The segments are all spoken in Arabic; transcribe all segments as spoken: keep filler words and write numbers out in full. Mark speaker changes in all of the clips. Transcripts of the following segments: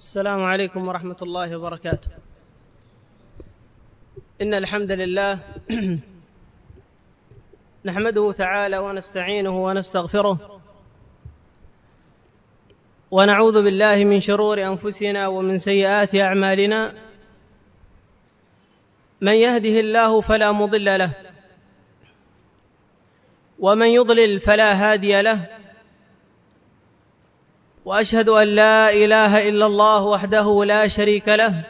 Speaker 1: السلام عليكم ورحمة الله وبركاته. إن الحمد لله نحمده تعالى ونستعينه ونستغفره ونعوذ بالله من شرور أنفسنا ومن سيئات أعمالنا. من يهده الله فلا مضل له ومن يضلل فلا هادي له، وأشهد أن لا إله إلا الله وحده لا شريك له،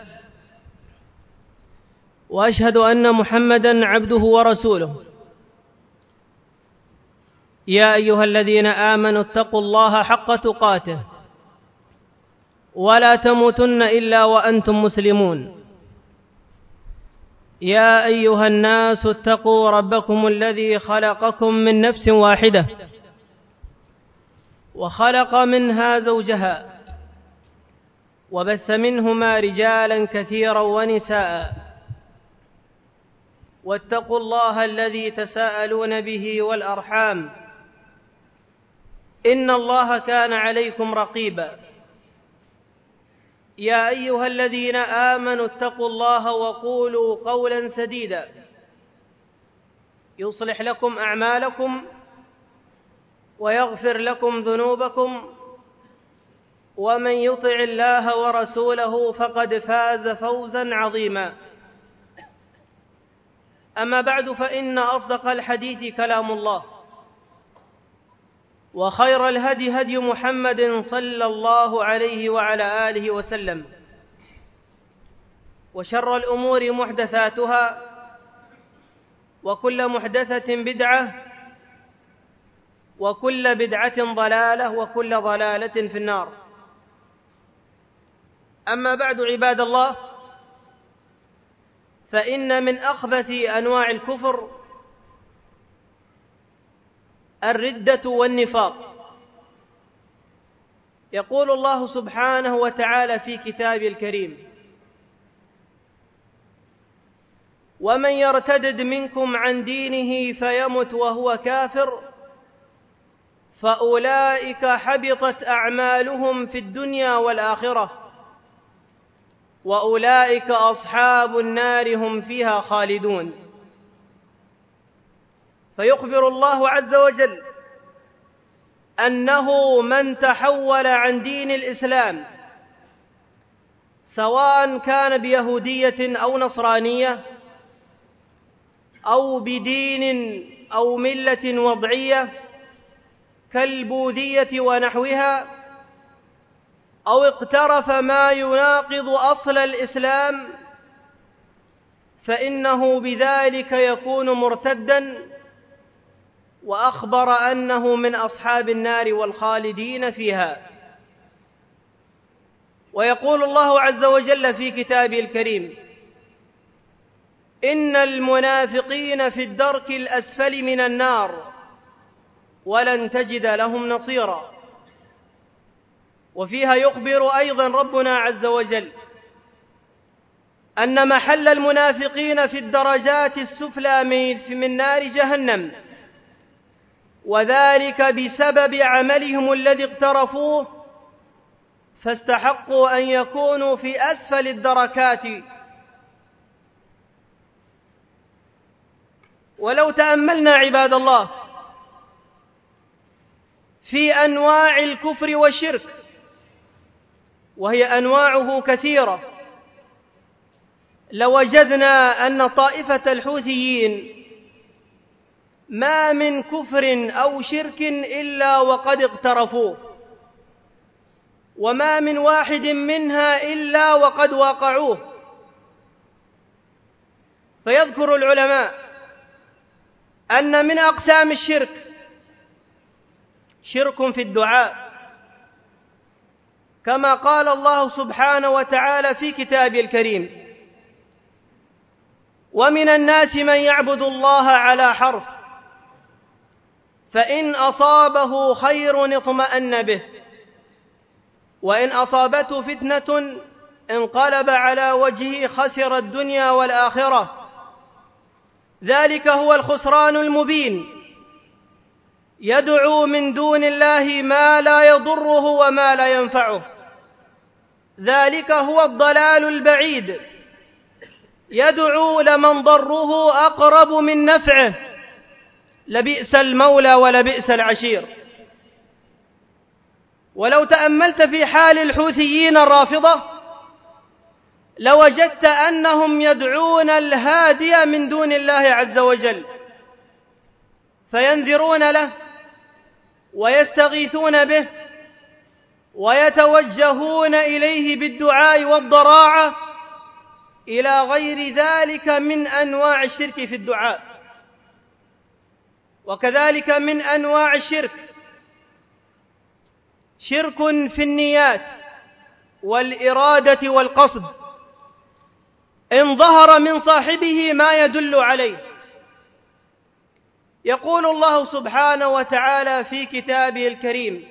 Speaker 1: وأشهد أن محمدًا عبده ورسوله. يا أيها الذين آمنوا اتقوا الله حق تقاته ولا تموتن إلا وأنتم مسلمون. يا أيها الناس اتقوا ربكم الذي خلقكم من نفس واحدة وخلق منها زوجها وبث منهما رجالا كثيرا ونساء، واتقوا الله الذي تساءلون به والأرحام إن الله كان عليكم رقيبا. يا أيها الذين آمنوا اتقوا الله وقولوا قولا سديدا يصلح لكم أعمالكم ويغفر لكم ذنوبكم، ومن يطع الله ورسوله فقد فاز فوزا عظيما. أما بعد، فإن أصدق الحديث كلام الله، وخير الهدي هدي محمد صلى الله عليه وعلى آله وسلم، وشر الأمور محدثاتها، وكل محدثة بدعة، وكل بدعة ضلالة، وكل ضلالة في النار. أما بعد، عباد الله، فإن من أخبث أنواع الكفر الردة والنفاق. يقول الله سبحانه وتعالى في كتابه الكريم: ومن يرتدد منكم عن دينه فيمت وهو كافر فأولئك حبطت أعمالهم في الدنيا والآخرة وأولئك أصحاب النار هم فيها خالدون. فيخبر الله عز وجل أنه من تحول عن دين الإسلام، سواء كان بيهودية أو نصرانية أو بدين أو ملة وضعية كالبوذية ونحوها، أو اقترف ما يناقض أصل الإسلام، فإنه بذلك يكون مرتدًا، وأخبر أنه من أصحاب النار والخالدين فيها. ويقول الله عز وجل في كتابه الكريم: إن المنافقين في الدرك الأسفل من النار ولن تجد لهم نصيرا. وفيها يخبر أيضا ربنا عز وجل أن محل المنافقين في الدرجات السفلى من نار جهنم، وذلك بسبب عملهم الذي اقترفوه، فاستحقوا أن يكونوا في أسفل الدركات. ولو تأملنا عباد الله في أنواع الكفر والشرك، وهي أنواعه كثيرة، لوجدنا أن طائفة الحوثيين ما من كفر أو شرك إلا وقد اقترفوه، وما من واحد منها إلا وقد وقعوه. فيذكر العلماء أن من أقسام الشرك شرك في الدعاء، كما قال الله سبحانه وتعالى في كتابه الكريم: ومن الناس من يعبد الله على حرف فإن أصابه خير اطمأن به وإن أصابته فتنة انقلب على وجهه خسر الدنيا والآخرة ذلك هو الخسران المبين. يدعو من دون الله ما لا يضره وما لا ينفعه ذلك هو الضلال البعيد، يدعو لمن ضره أقرب من نفعه، لبئس المولى ولبئس العشير. ولو تأملت في حال الحوثيين الرافضة لوجدت أنهم يدعون الهادي من دون الله عز وجل، فينذرون له ويستغيثون به ويتوجهون إليه بالدعاء والضراعة إلى غير ذلك من أنواع الشرك في الدعاء. وكذلك من أنواع الشرك شرك في النيات والإرادة والقصد، إن ظهر من صاحبه ما يدل عليه. يقول الله سبحانه وتعالى في كتابه الكريم: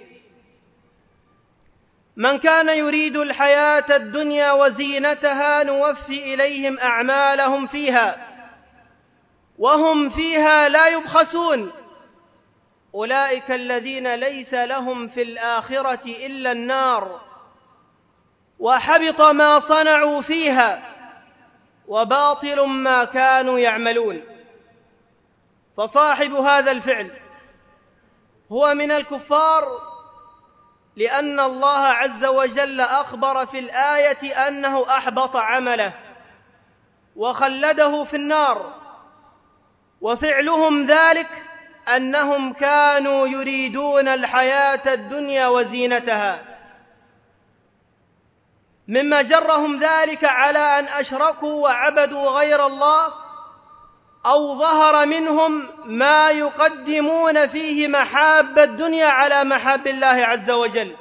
Speaker 1: من كان يريد الحياة الدنيا وزينتها نوفي إليهم أعمالهم فيها وهم فيها لا يبخسون أولئك الذين ليس لهم في الآخرة إلا النار وحبط ما صنعوا فيها وباطل ما كانوا يعملون. فصاحب هذا الفعل هو من الكفار، لأن الله عز وجل أخبر في الآية أنه أحبط عمله وخلده في النار، وفعلهم ذلك أنهم كانوا يريدون الحياة الدنيا وزينتها، مما جرهم ذلك على أن أشركوا وعبدوا غير الله، أو ظهر منهم ما يقدمون فيه محاب الدنيا على محاب الله عز وجل.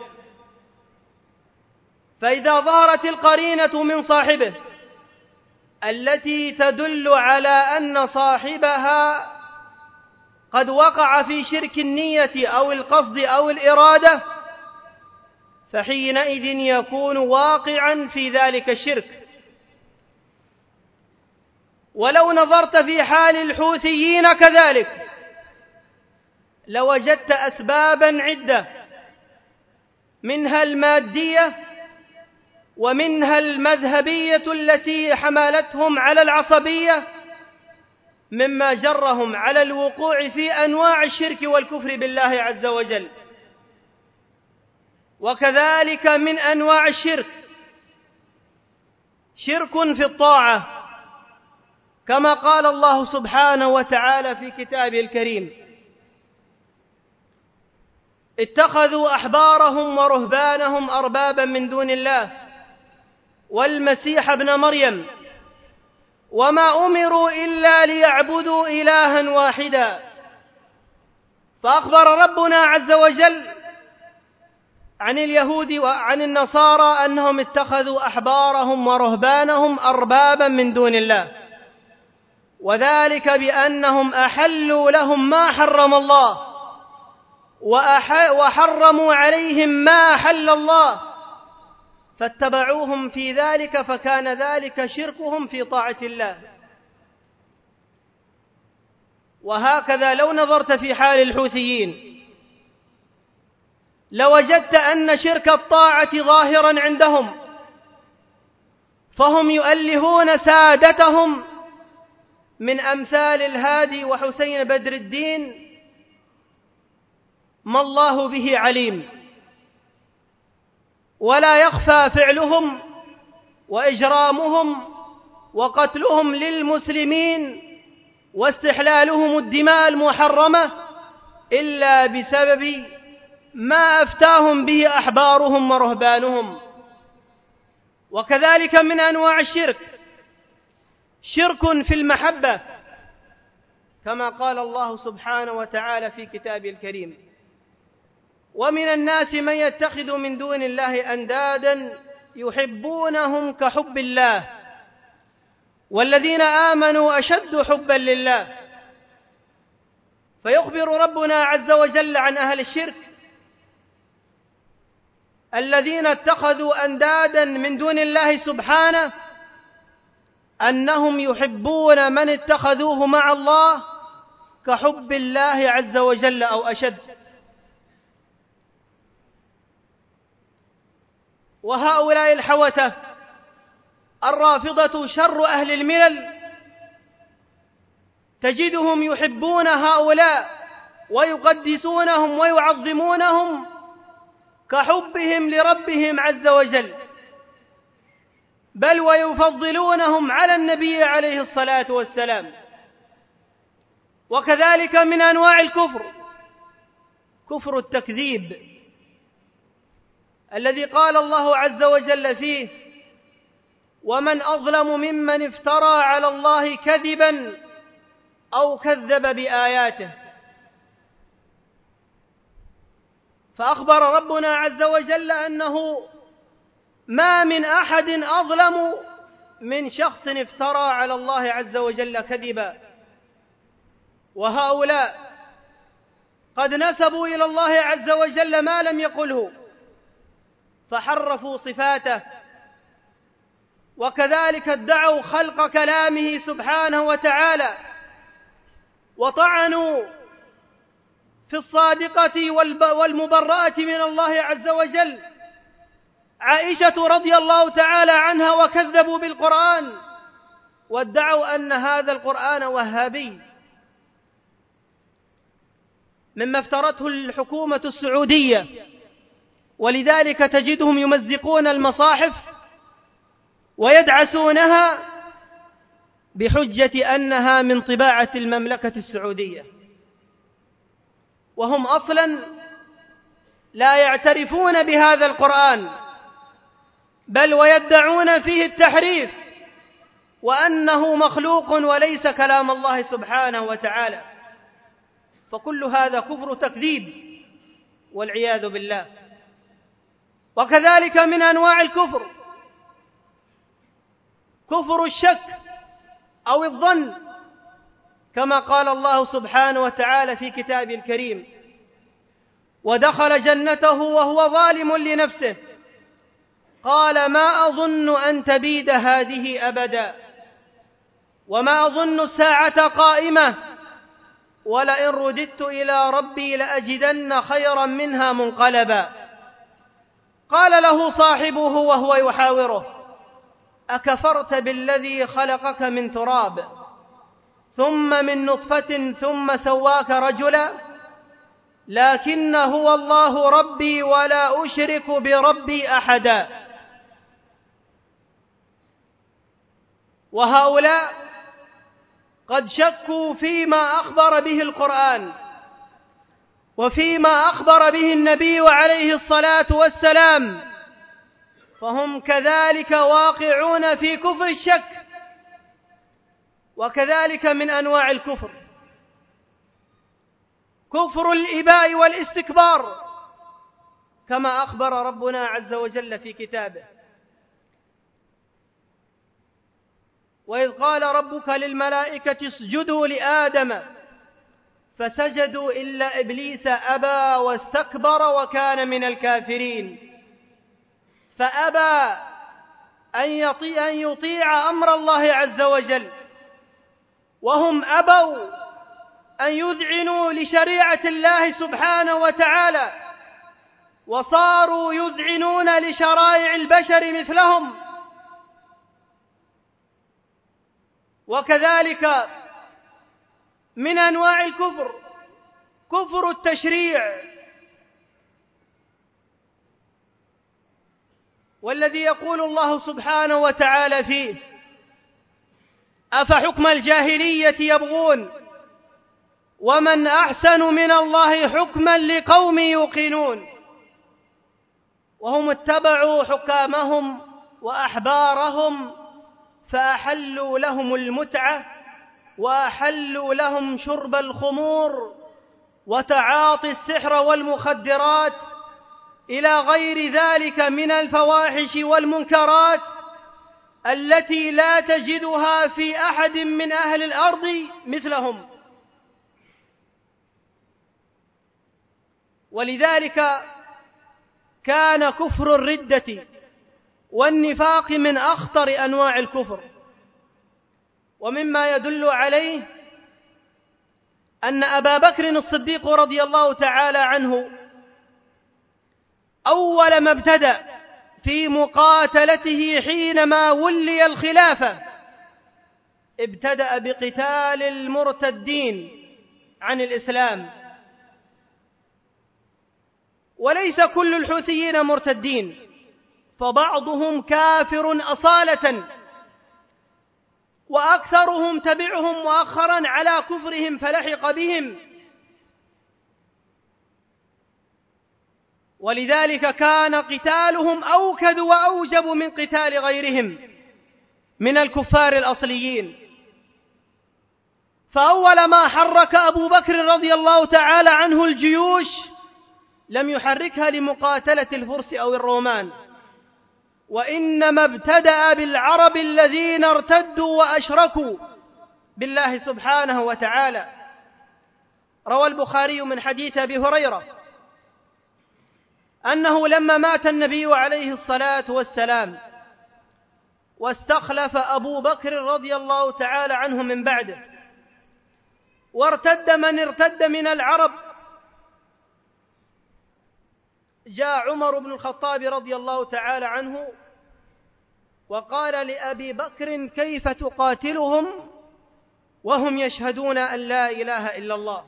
Speaker 1: فإذا ظهرت القرينة من صاحبه التي تدل على أن صاحبها قد وقع في شرك النية أو القصد أو الإرادة، فحينئذ يكون واقعا في ذلك الشرك. ولو نظرت في حال الحوثيين كذلك لوجدت أسبابا عدة، منها المادية ومنها المذهبية التي حملتهم على العصبية، مما جرهم على الوقوع في أنواع الشرك والكفر بالله عز وجل. وكذلك من أنواع الشرك شرك في الطاعة، كما قال الله سبحانه وتعالى في كتابه الكريم: اتخذوا أحبارهم ورهبانهم أربابا من دون الله والمسيح ابن مريم وما أمروا إلا ليعبدوا إلها واحدا. فأخبر ربنا عز وجل عن اليهود وعن النصارى أنهم اتخذوا أحبارهم ورهبانهم أربابا من دون الله، وذلك بأنهم أحلوا لهم ما حرم الله وحرموا عليهم ما أحل الله، فاتبعوهم في ذلك، فكان ذلك شركهم في طاعة الله. وهكذا لو نظرت في حال الحوثيين لوجدت أن شرك الطاعة ظاهرا عندهم، فهم يؤلهون سادتهم من أمثال الهادي وحسين بدر الدين ما الله به عليم، ولا يخفى فعلهم وإجرامهم وقتلهم للمسلمين واستحلالهم الدماء المحرمة إلا بسبب ما أفتاهم به أحبارهم ورهبانهم. وكذلك من أنواع الشرك شرك في المحبة، كما قال الله سبحانه وتعالى في كتابه الكريم: ومن الناس من يتخذ من دون الله أندادا يحبونهم كحب الله والذين آمنوا أشد حبا لله. فيخبر ربنا عز وجل عن أهل الشرك الذين اتخذوا أندادا من دون الله سبحانه أنهم يحبون من اتخذوه مع الله كحب الله عز وجل أو أشد. وهؤلاء الحوثة الرافضة شر أهل الملل تجدهم يحبون هؤلاء ويقدسونهم ويعظمونهم كحبهم لربهم عز وجل، بل ويفضلونهم على النبي عليه الصلاة والسلام. وكذلك من أنواع الكفر كفر التكذيب، الذي قال الله عز وجل فيه: ومن أظلم ممن افترى على الله كذبا أو كذب بآياته. فأخبر ربنا عز وجل أنه ما من أحد أظلم من شخص افترى على الله عز وجل كذبا. وهؤلاء قد نسبوا إلى الله عز وجل ما لم يقله، فحرفوا صفاته، وكذلك ادعوا خلق كلامه سبحانه وتعالى، وطعنوا في الصادقة والمبرأة من الله عز وجل عائشة رضي الله تعالى عنها، وكذبوا بالقرآن وادعوا أن هذا القرآن وهابي، مما افترته الحكومة السعودية. ولذلك تجدهم يمزقون المصاحف ويدعسونها بحجة أنها من طباعة المملكة السعودية، وهم أصلا لا يعترفون بهذا القرآن، بل ويدعون فيه التحريف وأنه مخلوق وليس كلام الله سبحانه وتعالى. فكل هذا كفر تكذيب والعياذ بالله. وكذلك من أنواع الكفر كفر الشك أو الظن، كما قال الله سبحانه وتعالى في كتابه الكريم: ودخل جنته وهو ظالم لنفسه قال ما أظن أن تبيد هذه أبدا وما أظن الساعة قائمة ولئن رددت إلى ربي لأجدن خيرا منها منقلبا. قال له صاحبه وهو يحاوره: أكفرت بالذي خلقك من تراب ثم من نطفة ثم سواك رجلا لكن هو الله ربي ولا أشرك بربي أحدا. وهؤلاء قد شكوا فيما أخبر به القرآن وفيما أخبر به النبي عليه الصلاة والسلام، فهم كذلك واقعون في كفر الشك. وكذلك من أنواع الكفر كفر الإباء والاستكبار، كما أخبر ربنا عز وجل في كتابه: وإذ قال ربك للملائكة اسجدوا لآدم فسجدوا إلا إبليس أبى واستكبر وكان من الكافرين. فأبى أن يطيع, أن يطيع أمر الله عز وجل، وهم أبوا أن يذعنوا لشريعة الله سبحانه وتعالى، وصاروا يذعنون لشرائع البشر مثلهم. وكذلك من أنواع الكفر كفر التشريع، والذي يقول الله سبحانه وتعالى فيه: أفحكم الجاهلية يبغون ومن أحسن من الله حكما لقوم يوقنون. وهم اتبعوا حكامهم وأحبارهم فأحلوا لهم المتعة وأحلوا لهم شرب الخمور وتعاطي السحر والمخدرات إلى غير ذلك من الفواحش والمنكرات التي لا تجدها في أحد من أهل الأرض مثلهم. ولذلك كان كفر الردة والنفاق من أخطر أنواع الكفر. ومما يدل عليه أن أبا بكر الصديق رضي الله تعالى عنه أول ما ابتدأ في مقاتلته حينما ولي الخلافة ابتدأ بقتال المرتدين عن الإسلام، وليس كل الحوثيين مرتدين، فبعضهم كافر أصالة، وأكثرهم تبعهم مؤخرا على كفرهم فلحق بهم، ولذلك كان قتالهم أوكد وأوجب من قتال غيرهم من الكفار الأصليين. فأول ما حرك أبو بكر رضي الله تعالى عنه الجيوش لم يحركها لمقاتلة الفرس أو الرومان، وإنما ابتدأ بالعرب الذين ارتدوا وأشركوا بالله سبحانه وتعالى. روى البخاري من حديث أبي هريرة أنه لما مات النبي عليه الصلاة والسلام واستخلف أبو بكر رضي الله تعالى عنه من بعده، وارتد من ارتد من العرب، جاء عمر بن الخطاب رضي الله تعالى عنه وقال لأبي بكر: كيف تقاتلهم وهم يشهدون أن لا إله إلا الله؟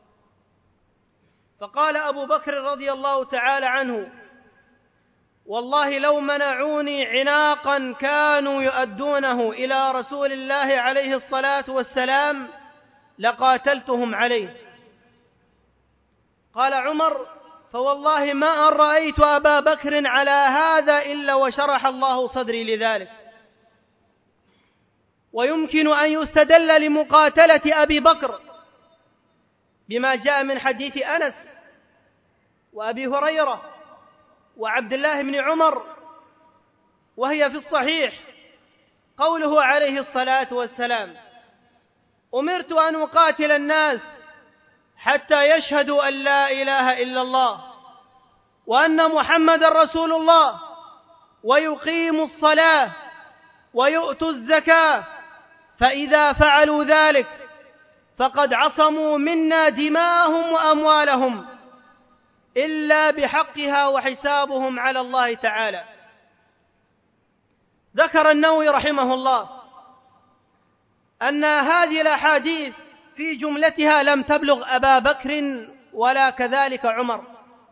Speaker 1: فقال أبو بكر رضي الله تعالى عنه: والله لو منعوني عناقا كانوا يؤدونه إلى رسول الله عليه الصلاة والسلام لقاتلتهم عليه. قال عمر: فوالله ما أن رأيت أبا بكر على هذا إلا وشرح الله صدري لذلك. ويمكن أن يستدل لمقاتلة أبي بكر بما جاء من حديث أنس وأبي هريرة وعبد الله بن عمر، وهي في الصحيح، قوله عليه الصلاة والسلام: أمرت أن أقاتل الناس حتى يشهدوا أن لا إله إلا الله وأن محمد رسول الله ويقيموا الصلاة ويؤتوا الزكاة، فإذا فعلوا ذلك فقد عصموا منا دماءهم وأموالهم إلا بحقها وحسابهم على الله تعالى. ذكر النووي رحمه الله أن هذه الأحاديث في جملتها لم تبلغ أبا بكر ولا كذلك عمر،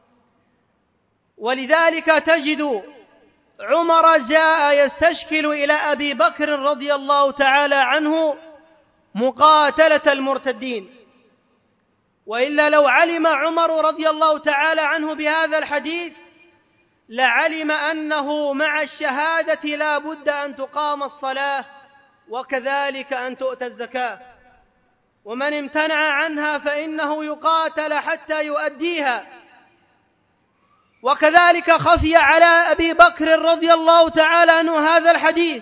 Speaker 1: ولذلك تجد عمر جاء يستشكل إلى أبي بكر رضي الله تعالى عنه مقاتلة المرتدين، وإلا لو علم عمر رضي الله تعالى عنه بهذا الحديث لعلم أنه مع الشهادة لا بد أن تقام الصلاة وكذلك أن تؤتى الزكاة، ومن امتنع عنها فإنه يقاتل حتى يؤديها. وكذلك خفي على أبي بكر رضي الله تعالى عنه هذا الحديث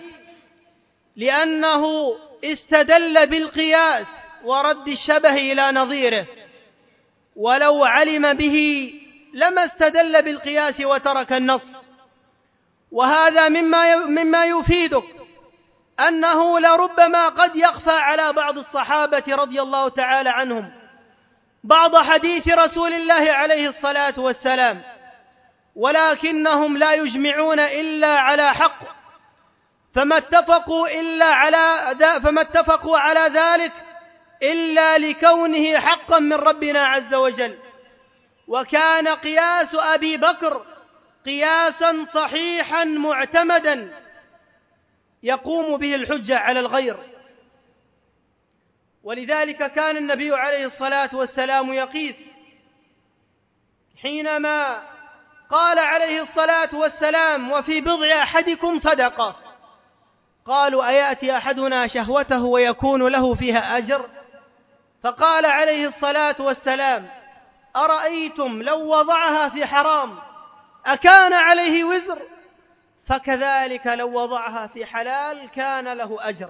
Speaker 1: لأنه استدل بالقياس ورد الشبه إلى نظيره، ولو علم به لما استدل بالقياس وترك النص. وهذا مما مما يفيدك أنه لربما قد يخفى على بعض الصحابة رضي الله تعالى عنهم بعض حديث رسول الله عليه الصلاة والسلام، ولكنهم لا يجمعون إلا على حق، فما اتفقوا إلا على فما اتفقوا على ذلك إلا لكونه حقا من ربنا عز وجل. وكان قياس أبي بكر قياسا صحيحا معتمدا يقوم به الحجة على الغير، ولذلك كان النبي عليه الصلاة والسلام يقيس حينما قال عليه الصلاة والسلام: وفي بضع أحدكم صدقة. قالوا: أيأتي أحدنا شهوته ويكون له فيها أجر؟ فقال عليه الصلاة والسلام: أرأيتم لو وضعها في حرام أكان عليه وزر؟ فكذلك لو وضعها في حلال كان له أجر.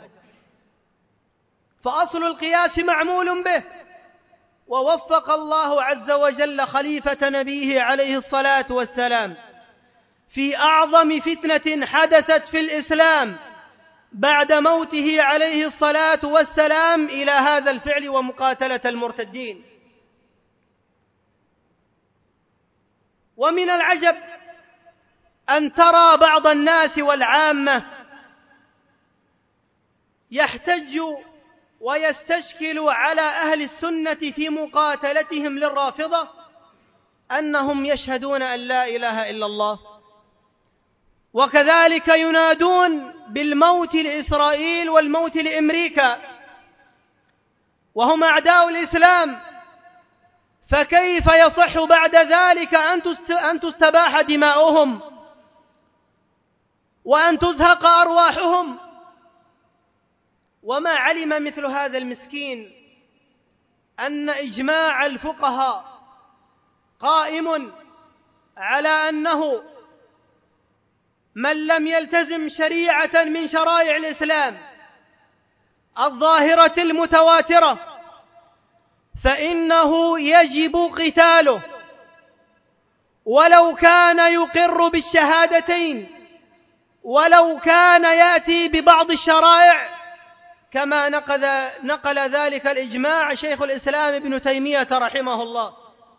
Speaker 1: فأصل القياس معمول به، ووفق الله عز وجل خليفة نبيه عليه الصلاة والسلام في أعظم فتنة حدثت في الإسلام بعد موته عليه الصلاة والسلام إلى هذا الفعل ومقاتلة المرتدين. ومن العجب أن ترى بعض الناس والعامة يحتج ويستشكل على أهل السنة في مقاتلتهم للرافضة أنهم يشهدون أن لا إله إلا الله، وكذلك ينادون بالموت لإسرائيل والموت لأمريكا وهم أعداء الإسلام، فكيف يصح بعد ذلك أن تستباح دماؤهم وأن تزهق أرواحهم؟ وما علم مثل هذا المسكين أن إجماع الفقهاء قائم على أنه من لم يلتزم شريعة من شرائع الإسلام الظاهرة المتواترة فإنه يجب قتاله، ولو كان يقر بالشهادتين، ولو كان يأتي ببعض الشرائع، كما نقل, نقل ذلك الإجماع شيخ الإسلام ابن تيمية رحمه الله.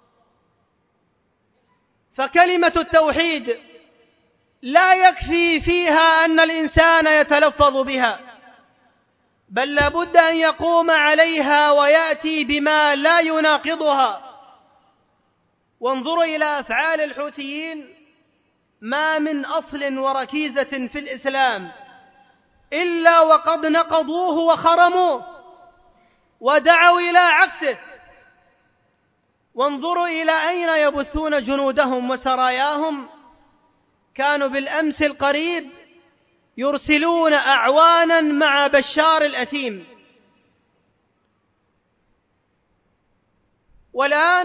Speaker 1: فكلمة التوحيد لا يكفي فيها أن الإنسان يتلفظ بها، بل لابد أن يقوم عليها ويأتي بما لا يناقضها. وانظروا إلى أفعال الحوثيين، ما من أصل وركيزة في الإسلام إلا وقد نقضوه وخرموه ودعوا إلى عكسه. وانظروا إلى أين يبثون جنودهم وسراياهم. كانوا بالأمس القريب يرسلون أعوانا مع بشار الأثيم، والآن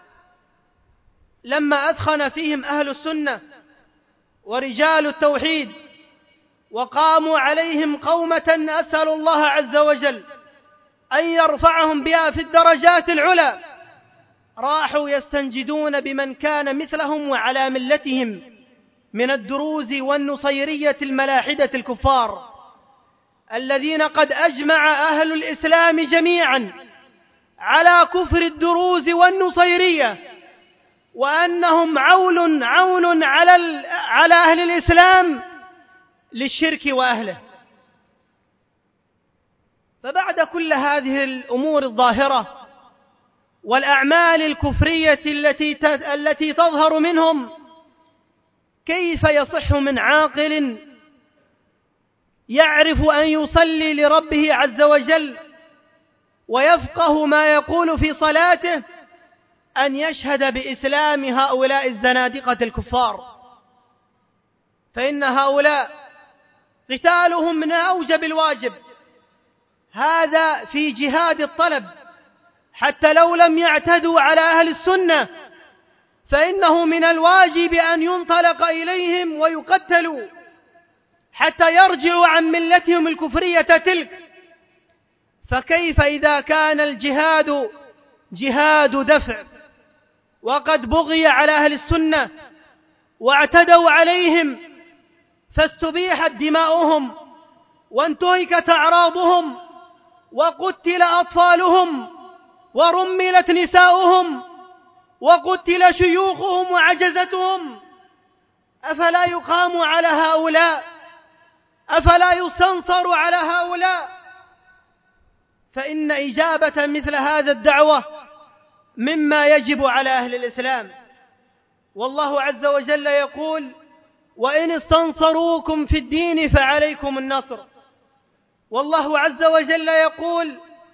Speaker 1: لما أثخن فيهم أهل السنة ورجال التوحيد وقاموا عليهم قومة أسأل الله عز وجل أن يرفعهم بها في الدرجات العلى، راحوا يستنجدون بمن كان مثلهم وعلى ملتهم من الدروز والنصيرية الملاحدة الكفار، الذين قد أجمع أهل الإسلام جميعا على كفر الدروز والنصيرية، وأنهم عول عون على على أهل الإسلام للشرك وأهله. فبعد كل هذه الأمور الظاهرة والأعمال الكفرية التي التي تظهر منهم، كيف يصح من عاقل يعرف أن يصلي لربه عز وجل ويفقه ما يقول في صلاته أن يشهد بإسلام هؤلاء الزنادقة الكفار؟ فإن هؤلاء قتالهم من أوجب الواجب، هذا في جهاد الطلب، حتى لو لم يعتدوا على أهل السنة فإنه من الواجب أن ينطلق إليهم ويقتلوا حتى يرجعوا عن ملتهم الكفرية تلك. فكيف إذا كان الجهاد جهاد دفع وقد بغي على أهل السنة واعتدوا عليهم فاستبيحت دماؤهم وانتهكت أعراضهم وقتل أطفالهم ورملت نساؤهم وقتل شيوخهم وعجزتهم، أفلا يقام على هؤلاء؟ أفلا يستنصر على هؤلاء؟ فإن إجابة مثل هذا الدعوة مما يجب على أهل الإسلام. والله عز وجل يقول: وإن استنصروكم في الدين فعليكم النصر. والله عز وجل يقول: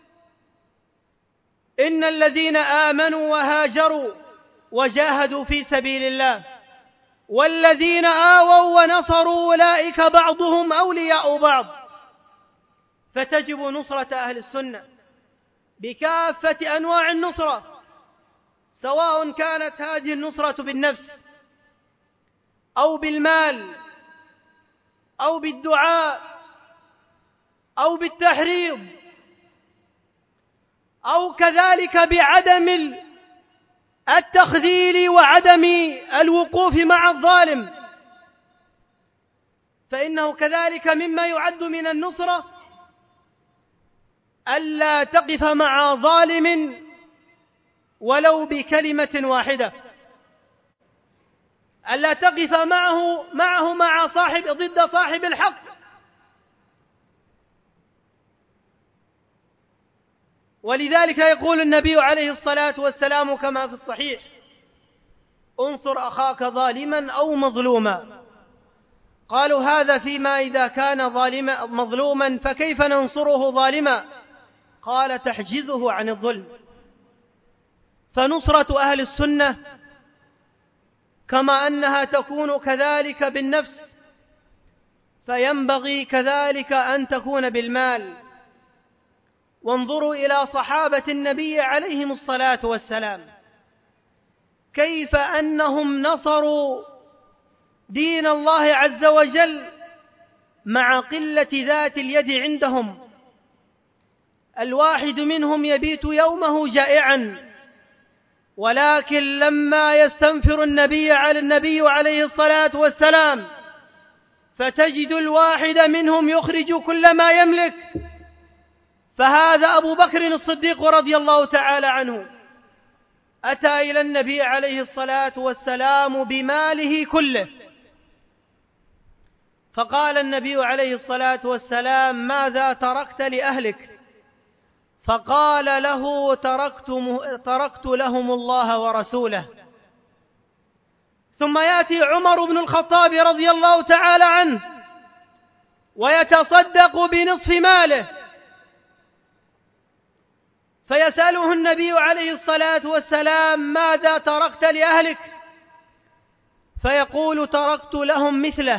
Speaker 1: إن الذين آمنوا وهاجروا وجاهدوا في سبيل الله والذين آووا ونصروا أولئك بعضهم أولياء بعض. فتجب نصرة أهل السنة بكافة أنواع النصرة، سواء كانت هذه النصرة بالنفس أو بالمال أو بالدعاء أو بالتحريض أو كذلك بعدم التخذيل وعدم الوقوف مع الظالم، فإنه كذلك مما يعد من النصرة ألا تقف مع ظالم ولو بكلمة واحدة. ألا تقف معه معه مع صاحب ضد صاحب الحق. ولذلك يقول النبي عليه الصلاة والسلام كما في الصحيح: انصر أخاك ظالما أو مظلوما. قالوا: هذا فيما إذا كان ظالما مظلوما، فكيف ننصره ظالما؟ قال: تحجزه عن الظلم. فنصرة أهل السنة كما أنها تكون كذلك بالنفس، فينبغي كذلك أن تكون بالمال. وانظروا إلى صحابة النبي عليهم الصلاة والسلام، كيف أنهم نصروا دين الله عز وجل مع قلة ذات اليد عندهم. الواحد منهم يبيت يومه جائعا، ولكن لما يستنفر النبي على النبي عليه الصلاة والسلام فتجد الواحد منهم يخرج كل ما يملك. فهذا أبو بكر الصديق رضي الله تعالى عنه أتى إلى النبي عليه الصلاة والسلام بماله كله، فقال النبي عليه الصلاة والسلام: ماذا تركت لأهلك؟ فقال له: تركت, تركت لهم الله ورسوله. ثم يأتي عمر بن الخطاب رضي الله تعالى عنه ويتصدق بنصف ماله، فيسأله النبي عليه الصلاة والسلام: ماذا تركت لأهلك؟ فيقول: تركت لهم مثله.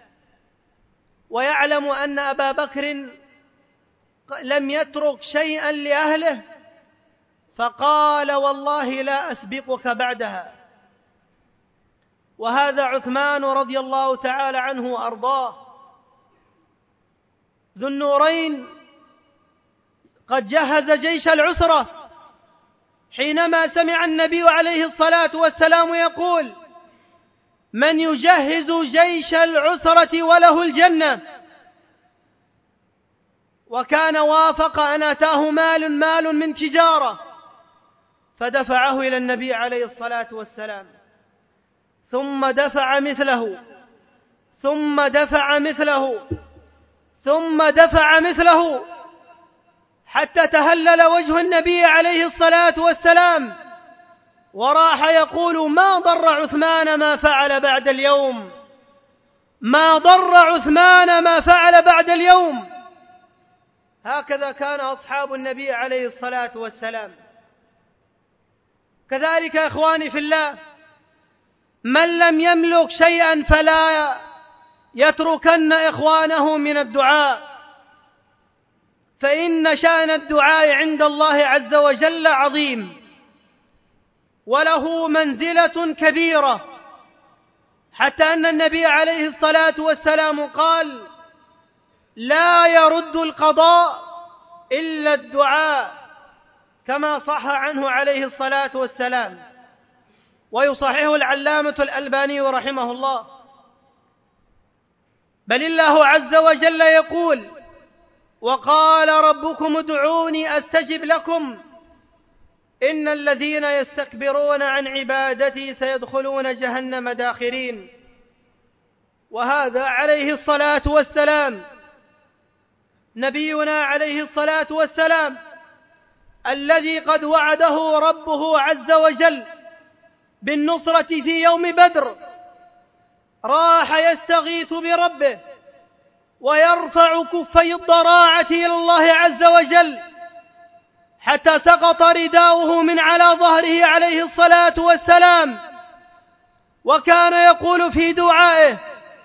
Speaker 1: ويعلم أن أبا بكر لم يترك شيئا لأهله، فقال: والله لا أسبقك بعدها. وهذا عثمان رضي الله تعالى عنه وأرضاه ذو النورين قد جهز جيش العسرة، حينما سمع النبي عليه الصلاة والسلام يقول: من يجهز جيش العسرة وله الجنة، وكان وافق أن أتاه مال مال من تجارة، فدفعه إلى النبي عليه الصلاة والسلام، ثم دفع مثله، ثم دفع مثله، ثم دفع مثله، حتى تهلل وجه النبي عليه الصلاة والسلام، وراح يقول: ما ضر عثمان ما فعل بعد اليوم، ما ضر عثمان ما فعل بعد اليوم. هكذا كان أصحاب النبي عليه الصلاة والسلام. كذلك يا إخواني في الله، من لم يملك شيئا فلا يتركن إخوانه من الدعاء، فإن شأن الدعاء عند الله عز وجل عظيم، وله منزلة كبيرة، حتى أن النبي عليه الصلاة والسلام قال: لا يرد القضاء إلا الدعاء، كما صح عنه عليه الصلاة والسلام، ويصححه العلامة الألباني رحمه الله. بل الله عز وجل يقول: وقال ربكم ادعوني أستجب لكم إن الذين يستكبرون عن عبادتي سيدخلون جهنم داخرين. وهذا عليه الصلاة والسلام نبينا عليه الصلاة والسلام الذي قد وعده ربه عز وجل بالنصرة في يوم بدر، راح يستغيث بربه ويرفع كفي الضراعة إلى الله عز وجل، حتى سقط رداؤه من على ظهره عليه الصلاة والسلام، وكان يقول في دعائه: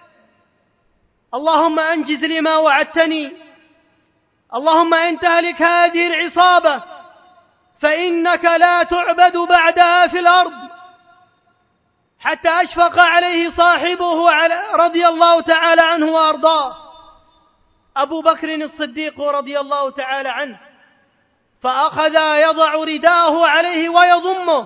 Speaker 1: اللهم أنجز لما وعدتني، اللهم إن تهلك هذه العصابة فإنك لا تعبد بعدها في الأرض. حتى أشفق عليه صاحبه رضي الله تعالى عنه وأرضاه أبو بكر الصديق رضي الله تعالى عنه، فأخذ يضع رداءه عليه ويضمه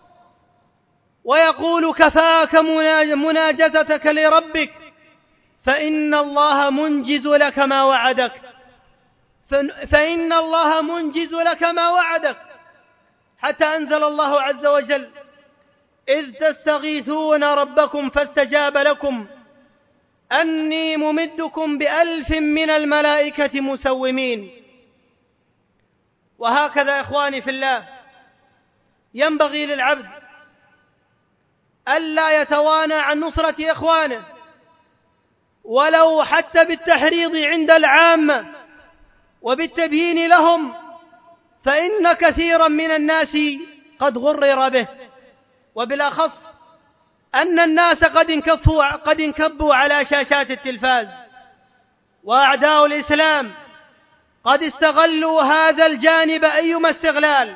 Speaker 1: ويقول: كفاك مناجزتك لربك فإن الله منجز لك ما وعدك، فإن الله منجز لك ما وعدك. حتى أنزل الله عز وجل: إذ تستغيثون ربكم فاستجاب لكم أني ممدكم بألف من الملائكة مسومين. وهكذا إخواني في الله ينبغي للعبد ألا يتوانى عن نصرة إخوانه، ولو حتى بالتحريض عند العامة وبالتبيين لهم، فإن كثيرا من الناس قد غرر به، وبالأخص أن الناس قد انكفوا, قد انكبوا على شاشات التلفاز، وأعداء الإسلام قد استغلوا هذا الجانب أيما استغلال،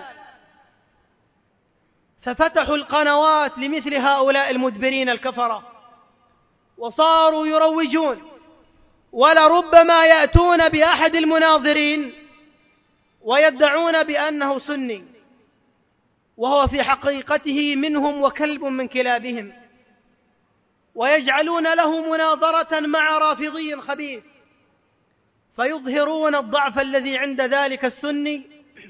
Speaker 1: ففتحوا القنوات لمثل هؤلاء المدبرين الكفرة، وصاروا يروجون، ولربما يأتون بأحد المناظرين ويدعون بأنه سني، وهو في حقيقته منهم وكلب من كلابهم، ويجعلون له مناظرة مع رافضي خبيث، فيظهرون الضعف الذي عند ذلك السني،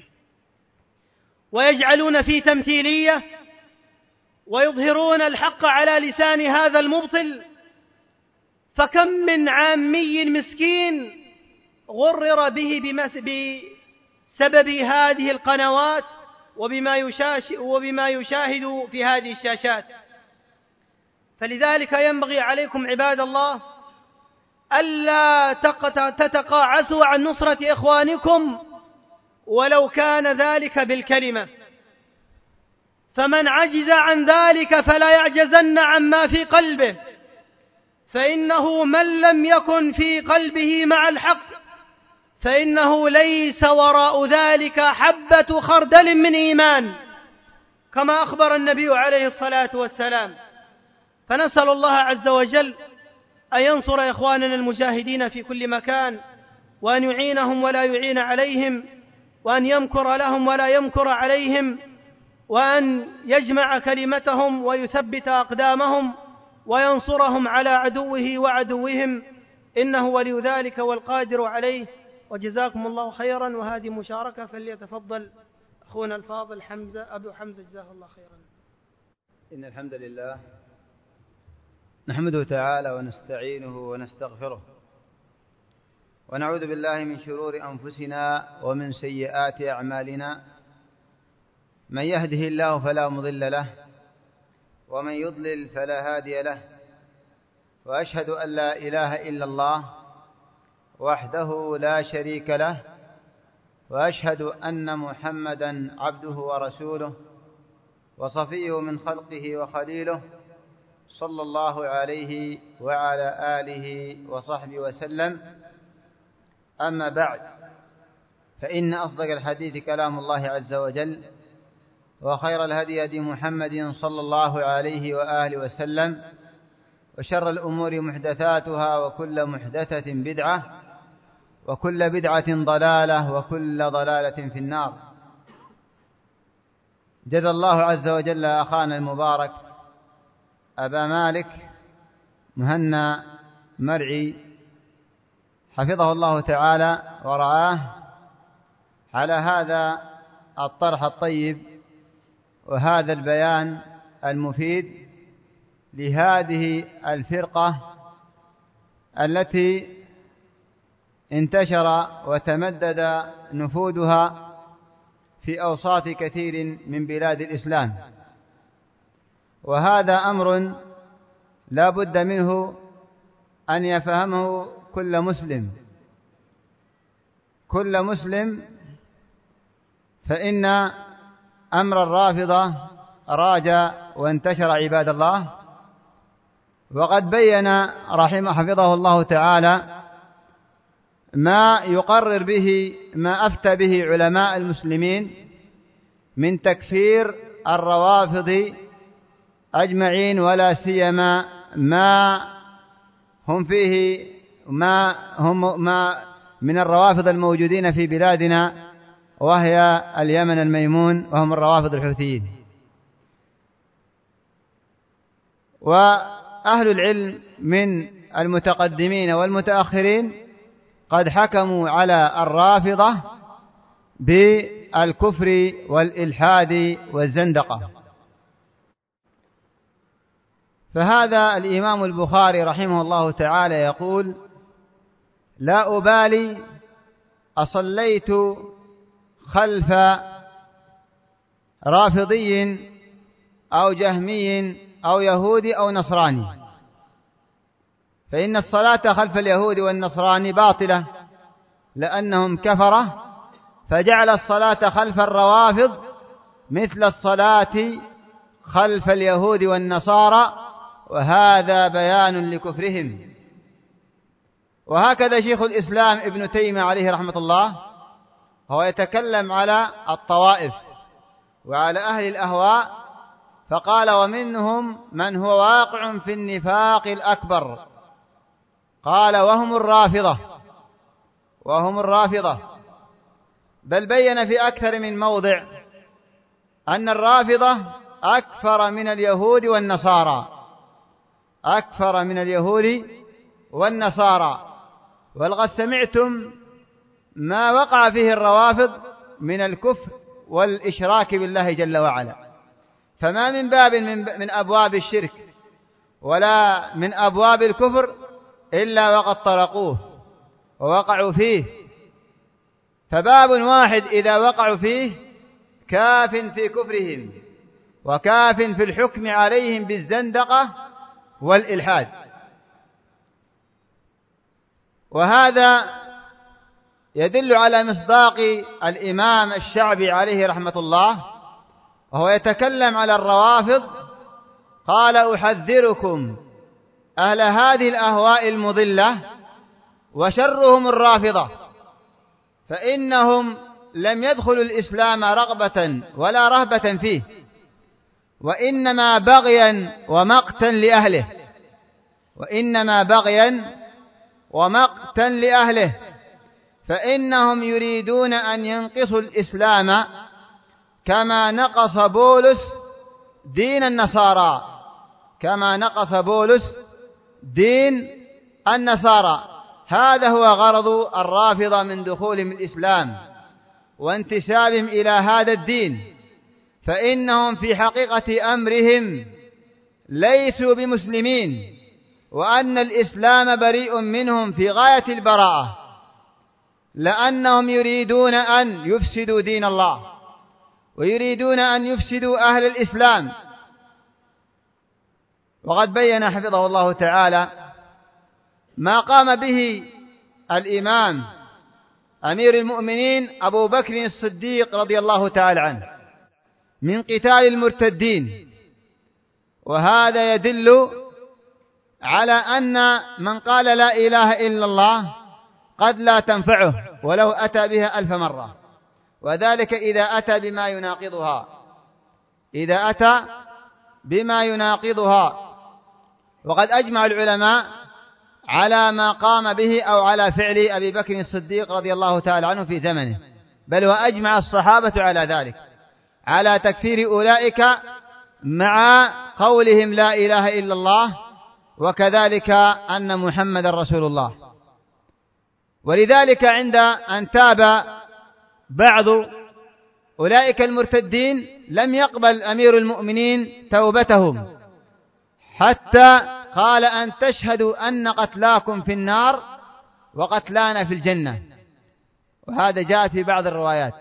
Speaker 1: ويجعلون فيه تمثيلية، ويظهرون الحق على لسان هذا المبطل. فكم من عامي مسكين غرر به بسبب هذه القنوات وبما يشاهد في هذه الشاشات. فلذلك ينبغي عليكم عباد الله ألا تتقاعسوا عن نصرة إخوانكم ولو كان ذلك بالكلمة، فمن عجز عن ذلك فلا يعجزن عما في قلبه، فإنه من لم يكن في قلبه مع الحق فإنه ليس وراء ذلك حبة خردل من إيمان، كما أخبر النبي عليه الصلاة والسلام. فنسأل الله عز وجل أن ينصر إخواننا المجاهدين في كل مكان، وأن يعينهم ولا يعين عليهم، وأن يمكر لهم ولا يمكر عليهم، وأن يجمع كلمتهم ويثبت أقدامهم وينصرهم على عدوه وعدوهم، إنه ولي ذلك والقادر عليه. وجزاكم الله خيرا. وهذه مشاركة، فليتفضل أخونا الفاضل حمزة أبو حمزة جزاه الله خيرا.
Speaker 2: إن الحمد لله نحمده تعالى ونستعينه ونستغفره، ونعوذ بالله من شرور أنفسنا ومن سيئات أعمالنا، من يهده الله فلا مضل له ومن يضلل فلا هادي له، وأشهد أن لا إله إلا الله وحده لا شريك له، وأشهد أن محمدا عبده ورسوله وصفيه من خلقه وخليله، صلى الله عليه وعلى آله وصحبه وسلم. أما بعد، فإن أصدق الحديث كلام الله عز وجل، وخير الهدي هدي محمد صلى الله عليه وآله وسلم، وشر الأمور محدثاتها، وكل محدثة بدعة، وكل بدعة ضلالة، وكل ضلالة في النار. جزا الله عز وجل أخانا المبارك أبا مالك مهنا مرعي حفظه الله تعالى ورعاه على هذا الطرح الطيب وهذا البيان المفيد لهذه الفرقة التي انتشر وتمدد نفوذها في أوساط كثير من بلاد الإسلام، وهذا أمر لا بد منه أن يفهمه كل مسلم كل مسلم فإن أمر الرافضة راج وانتشر عباد الله، وقد بين رحمه حفظه الله تعالى ما يقرر به ما أفتى به علماء المسلمين من تكفير الروافض أجمعين، ولا سيما ما هم فيه ما هم ما من الروافض الموجودين في بلادنا، وهي اليمن الميمون، وهم الروافض الحوثيين. وأهل العلم من المتقدمين والمتأخرين قد حكموا على الرافضة بالكفر والإلحاد والزندقة. فهذا الإمام البخاري رحمه الله تعالى يقول: لا أبالي أصليت خلف رافضي أو جهمي أو يهودي أو نصراني، فإن الصلاة خلف اليهود والنصراني باطلة لأنهم كفرة، فجعل الصلاة خلف الروافض مثل الصلاة خلف اليهود والنصارى، وهذا بيان لكفرهم. وهكذا شيخ الإسلام ابن تيمية عليه رحمة الله هو يتكلم على الطوائف وعلى أهل الأهواء، فقال: ومنهم من هو واقع في النفاق الأكبر، قال: وهم الرافضة وهم الرافضة بل بين في أكثر من موضع أن الرافضة أكثر من اليهود والنصارى أكثر من اليهود والنصارى ولقد سمعتم ما وقع فيه الروافض من الكفر والإشراك بالله جل وعلا، فما من باب من أبواب الشرك ولا من أبواب الكفر إلا وقد طرقوه ووقعوا فيه، فباب واحد إذا وقعوا فيه كاف في كفرهم وكاف في الحكم عليهم بالزندقة والإلحاد. وهذا يدل على مصداق الإمام الشعبي عليه رحمة الله، وهو يتكلم على الروافض، قال: أحذركم أهل هذه الأهواء المضلة وشرهم الرافضة، فإنهم لم يدخلوا الإسلام رغبة ولا رهبة فيه، وإنما بغيا ومقتا لأهله وإنما بغيا ومقتا لأهله فإنهم يريدون أن ينقصوا الإسلام كما نقص بولس دين النصارى كما نقص بولس دين النصارى. هذا هو غرض الرافضة من دخولهم الإسلام وانتسابهم إلى هذا الدين، فإنهم في حقيقة أمرهم ليسوا بمسلمين، وأن الإسلام بريء منهم في غاية البراءة، لأنهم يريدون أن يفسدوا دين الله ويريدون أن يفسدوا أهل الإسلام. وقد بين حفظه الله تعالى ما قام به الإمام أمير المؤمنين أبو بكر الصديق رضي الله تعالى عنه من قتال المرتدين، وهذا يدل على أن من قال لا إله إلا الله قد لا تنفعه ولو أتى بها ألف مرة، وذلك إذا أتى بما يناقضها إذا أتى بما يناقضها. وقد أجمع العلماء على ما قام به أو على فعل أبي بكر الصديق رضي الله تعالى عنه في زمنه، بل وأجمع الصحابة على ذلك، على تكفير أولئك مع قولهم لا إله إلا الله، وكذلك أن محمد رسول الله. ولذلك عند أن تاب بعض أولئك المرتدين لم يقبل أمير المؤمنين توبتهم حتى قال: أن تشهدوا أن قتلاكم في النار وقتلانا في الجنة. وهذا جاء في بعض الروايات.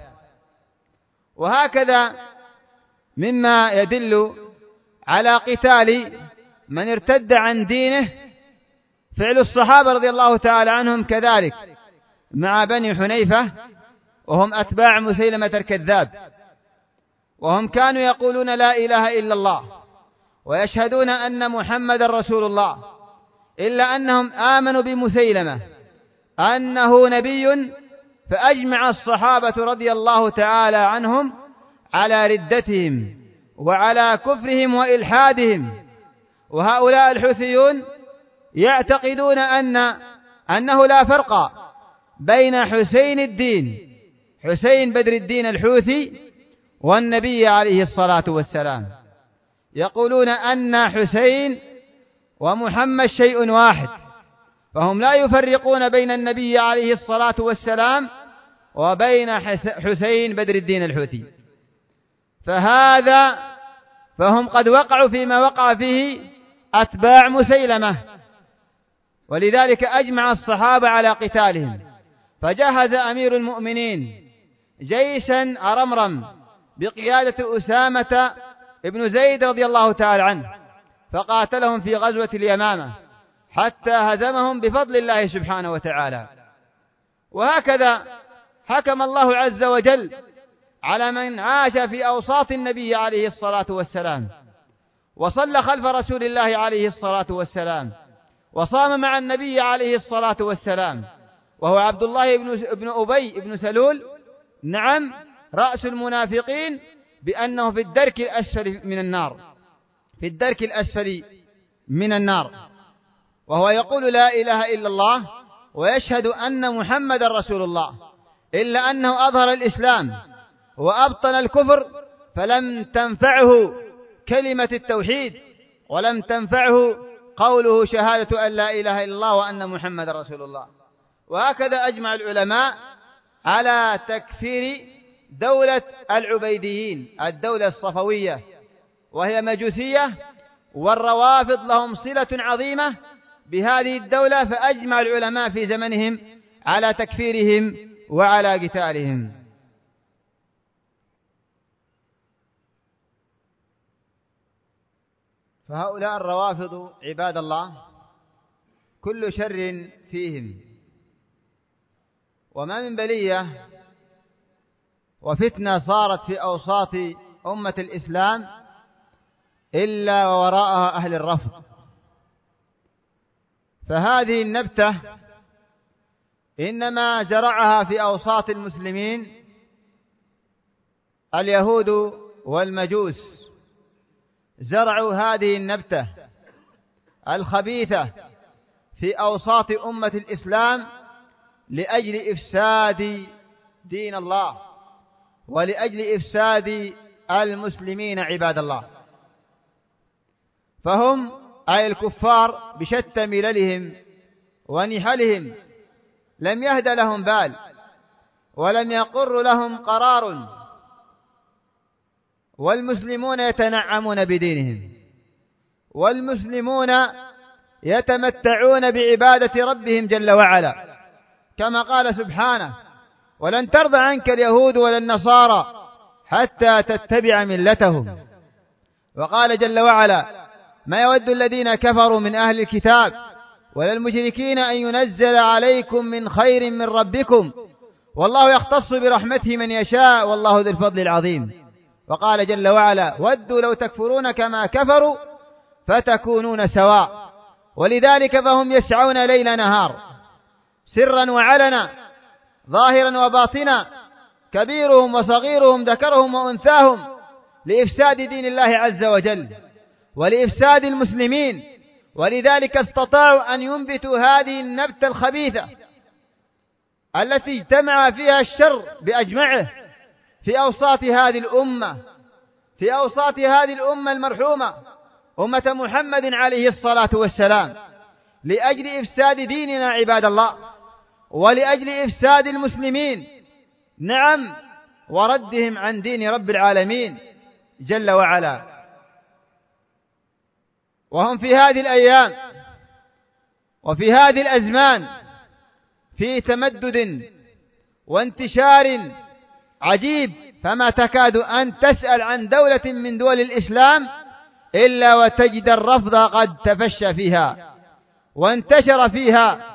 Speaker 2: وهكذا مما يدل على قتال من ارتد عن دينه فعل الصحابة رضي الله تعالى عنهم كذلك مع بني حنيفة، وهم أتباع مسيلمة الكذاب، وهم كانوا يقولون لا إله إلا الله ويشهدون أن محمد رسول الله، إلا أنهم آمنوا بمسيلمة أنه نبي، فأجمع الصحابة رضي الله تعالى عنهم على ردتهم وعلى كفرهم وإلحادهم. وهؤلاء الحوثيون يعتقدون أن أنه لا فرق بين حسين الدين حسين بدر الدين الحوثي والنبي عليه الصلاة والسلام، يقولون أن حسين ومحمد شيء واحد، فهم لا يفرقون بين النبي عليه الصلاة والسلام وبين حسين بدر الدين الحوثي. فهذا فهم قد وقعوا فيما وقع فيه أتباع مسيلمة، ولذلك أجمع الصحابة على قتالهم، فجهز أمير المؤمنين جيشا أرمرم بقيادة أسامة ابن زيد رضي الله تعالى عنه، فقاتلهم في غزوة اليمامة حتى هزمهم بفضل الله سبحانه وتعالى. وهكذا حكم الله عز وجل على من عاش في أوساط النبي عليه الصلاة والسلام، وصلى خلف رسول الله عليه الصلاة والسلام، وصام مع النبي عليه الصلاة والسلام، وهو عبد الله بن أبي بن سلول، نعم رأس المنافقين، بأنه في الدرك الأسفل من النار، في الدرك الأسفل من النار، وهو يقول لا إله إلا الله ويشهد أن محمد رسول الله، إلا أنه أظهر الإسلام وأبطن الكفر، فلم تنفعه كلمة التوحيد، ولم تنفعه قوله شهادة أن لا إله إلا الله وأن محمد رسول الله. وهكذا أجمع العلماء على تكفير دولة العبيديين، الدولة الصفوية، وهي مجوسية، والروافض لهم صلة عظيمة بهذه الدولة، فأجمع العلماء في زمنهم على تكفيرهم وعلى قتالهم. فهؤلاء الروافض عباد الله كل شر فيهم، وما من بلية وفتنة صارت في أوساط أمة الإسلام إلا ووراءها أهل الرفض. فهذه النبتة إنما زرعها في أوساط المسلمين اليهود والمجوس، زرعوا هذه النبتة الخبيثة في أوساط أمة الإسلام لأجل إفساد دين الله ولأجل إفساد المسلمين عباد الله. فهم أي الكفار بشتى مللهم ونحلهم لم يهد لهم بال ولم يقر لهم قرار، والمسلمون يتنعمون بدينهم، والمسلمون يتمتعون بعبادة ربهم جل وعلا، كما قال سبحانه: ولن ترضى عنك اليهود ولا النصارى حتى تتبع ملتهم. وقال جل وعلا: ما يود الذين كفروا من أهل الكتاب ولا المشركين أن ينزل عليكم من خير من ربكم والله يختص برحمته من يشاء والله ذو الفضل العظيم. وقال جل وعلا: ودوا لو تكفرون كما كفروا فتكونون سواء. ولذلك فهم يسعون ليل نهار سرا وعلنا ظاهرا وباطنا، كبيرهم وصغيرهم ذكرهم وأنثاهم، لإفساد دين الله عز وجل ولإفساد المسلمين. ولذلك استطاعوا أن ينبتوا هذه النبتة الخبيثة التي اجتمع فيها الشر بأجمعه في أوساط هذه الأمة، في أوساط هذه الأمة المرحومة، أمة محمد عليه الصلاة والسلام، لأجل إفساد ديننا عباد الله، ولأجل إفساد المسلمين، نعم، وردهم عن دين رب العالمين جل وعلا. وهم في هذه الأيام وفي هذه الأزمان في تمدد وانتشار عجيب، فما تكاد أن تسأل عن دولة من دول الإسلام إلا وتجد الرفض قد تفشى فيها وانتشر فيها.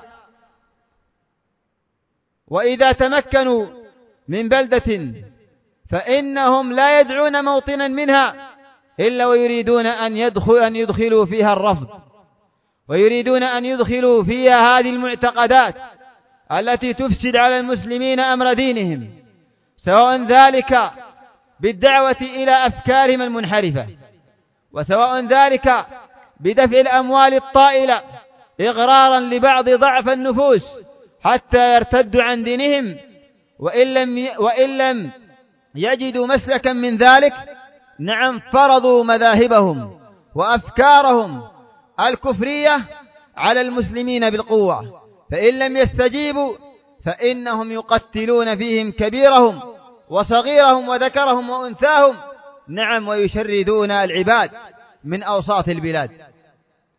Speaker 2: وإذا تمكنوا من بلدة فإنهم لا يدعون موطنا منها إلا ويريدون أن يدخل أن يدخلوا فيها الرفض، ويريدون أن يدخلوا فيها هذه المعتقدات التي تفسد على المسلمين أمر دينهم، سواء ذلك بالدعوة إلى أفكارهم المنحرفة، وسواء ذلك بدفع الأموال الطائلة إغرارا لبعض ضعف النفوس حتى يرتدوا عن دينهم، وإن لم وإن لم يجدوا مسلكا من ذلك، نعم، فرضوا مذاهبهم وأفكارهم الكفرية على المسلمين بالقوة، فإن لم يستجيبوا فإنهم يقتلون فيهم كبيرهم وصغيرهم وذكرهم وأنثاهم، نعم، ويشردون العباد من أوساط البلاد.